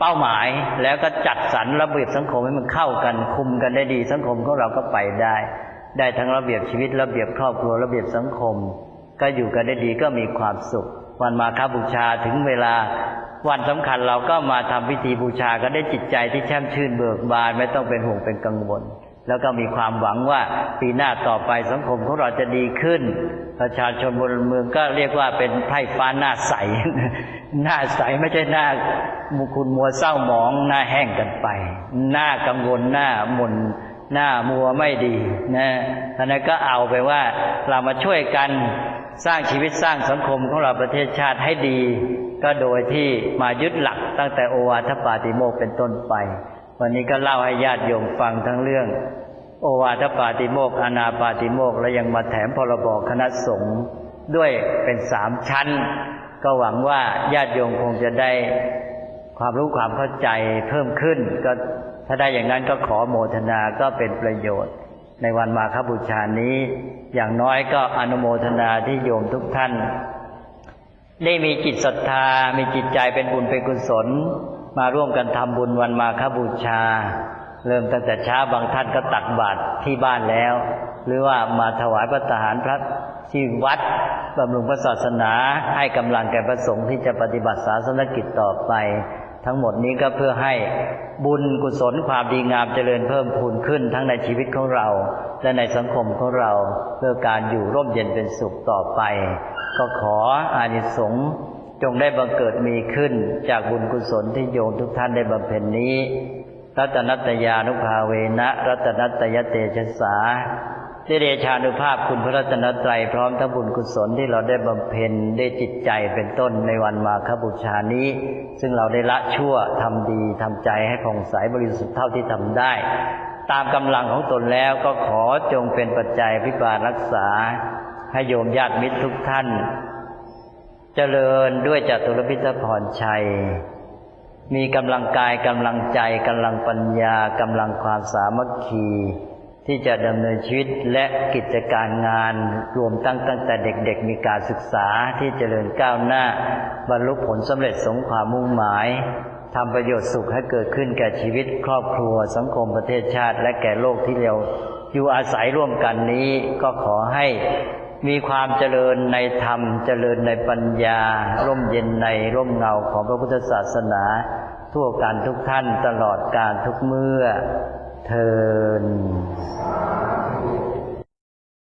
เป้าหมายแล้วก็จัดสรรระเบียบสังคมให้มันเข้ากันคุมกันได้ดีสังคมของเราก็ไปได้ทั้งระเบียบชีวิตระเบียบครอบครัวระเบียบสังคมก็อยู่กันได้ดีก็มีความสุขวันมาฆบูชาถึงเวลาวันสำคัญเราก็มาทำพิธีบูชาก็ได้จิตใจที่แช่มชื่นเบิกบานไม่ต้องเป็นห่วงเป็นกังวลแล้วก็มีความหวังว่าปีหน้าต่อไปสังคมของเราจะดีขึ้นประชาชนบนเมืองก็เรียกว่าเป็นไพร่ฟ้าหน้าใส หน้าใสไม่ใช่หน้ามุคุณมัวเศร้าหมองหน้าแห้งกันไปหน้ากังวลหน้าหม่นหน้ามัวไม่ดีนะท่านนั้นก็เอาไปว่าเรามาช่วยกันสร้างชีวิตสร้างสังคมของเราประเทศชาติให้ดีก็โดยที่มายึดหลักตั้งแต่โอวาทปาติโมกข์เป็นต้นไปวันนี้ก็เล่าให้ญาติโยมฟังทั้งเรื่องโอวาทปาติโมกข์อานาปาติโมกข์และยังมาแถมพรบคณะสงฆ์ด้วยเป็น3 ชั้นก็หวังว่าญาติโยมคงจะได้ความรู้ความเข้าใจเพิ่มขึ้นก็ถ้าได้อย่างนั้นก็ขอโมทนาก็เป็นประโยชน์ในวันมาฆบูชานี้อย่างน้อยก็อนุโมทนาที่โยมทุกท่านได้มีจิตศรัทธามีจิตใจเป็นบุญเป็นกุศลมาร่วมกันทำบุญวันมาฆบูชาเริ่มตั้งแต่เช้าบางท่านก็ตักบาตรที่บ้านแล้วหรือว่ามาถวายพระทหารพระที่วัดบำรุงพระศาสนาให้กำลังแก่พระสงฆ์ที่จะปฏิบัติศาสนกิจต่อไปทั้งหมดนี้ก็เพื่อให้บุญกุศลความดีงามเจริญเพิ่มพูนขึ้นทั้งในชีวิตของเราและในสังคมของเราเพื่อการอยู่ร่มเย็นเป็นสุขต่อไปก็ขออานิสงส์จงได้บังเกิดมีขึ้นจากบุญกุศลที่โยมทุกท่านได้บำเพ็ญนี้รัตนัตยานุภาเวนะรัตนัตยเตชะสาด้วยเดชานุภาพคุณพระรัตนตรัยพร้อมทั้งบุญกุศลที่เราได้บำเพ็ญได้จิตใจเป็นต้นในวันมาฆบูชานี้ซึ่งเราได้ละชั่วทำดีทำใจให้ผ่องใสบริสุทธิ์เท่าที่ทำได้ตามกำลังของตนแล้วก็ขอจงเป็นปัจจัยพิบาลรักษาให้โยมญาติมิตรทุกท่านเจริญด้วยจตุรพิธพรชัยมีกำลังกายกำลังใจกำลังปัญญากำลังความสามัคคีที่จะดำเนินชีวิตและกิจการงานรวมตั้งแต่เด็กๆมีการศึกษาที่เจริญก้าวหน้าบรรลุผลสำเร็จสมความมุ่งหมายทำประโยชน์สุขให้เกิดขึ้นแก่ชีวิตครอบครัวสังคมประเทศชาติและแก่โลกที่เราอยู่อาศัยร่วมกันนี้ก็ขอให้มีความเจริญในธรรมเจริญในปัญญาร่มเย็นในร่มเงาของพระพุทธศาสนาทั่วกันทุกท่านตลอดกาลทุกเมื่อเทอญ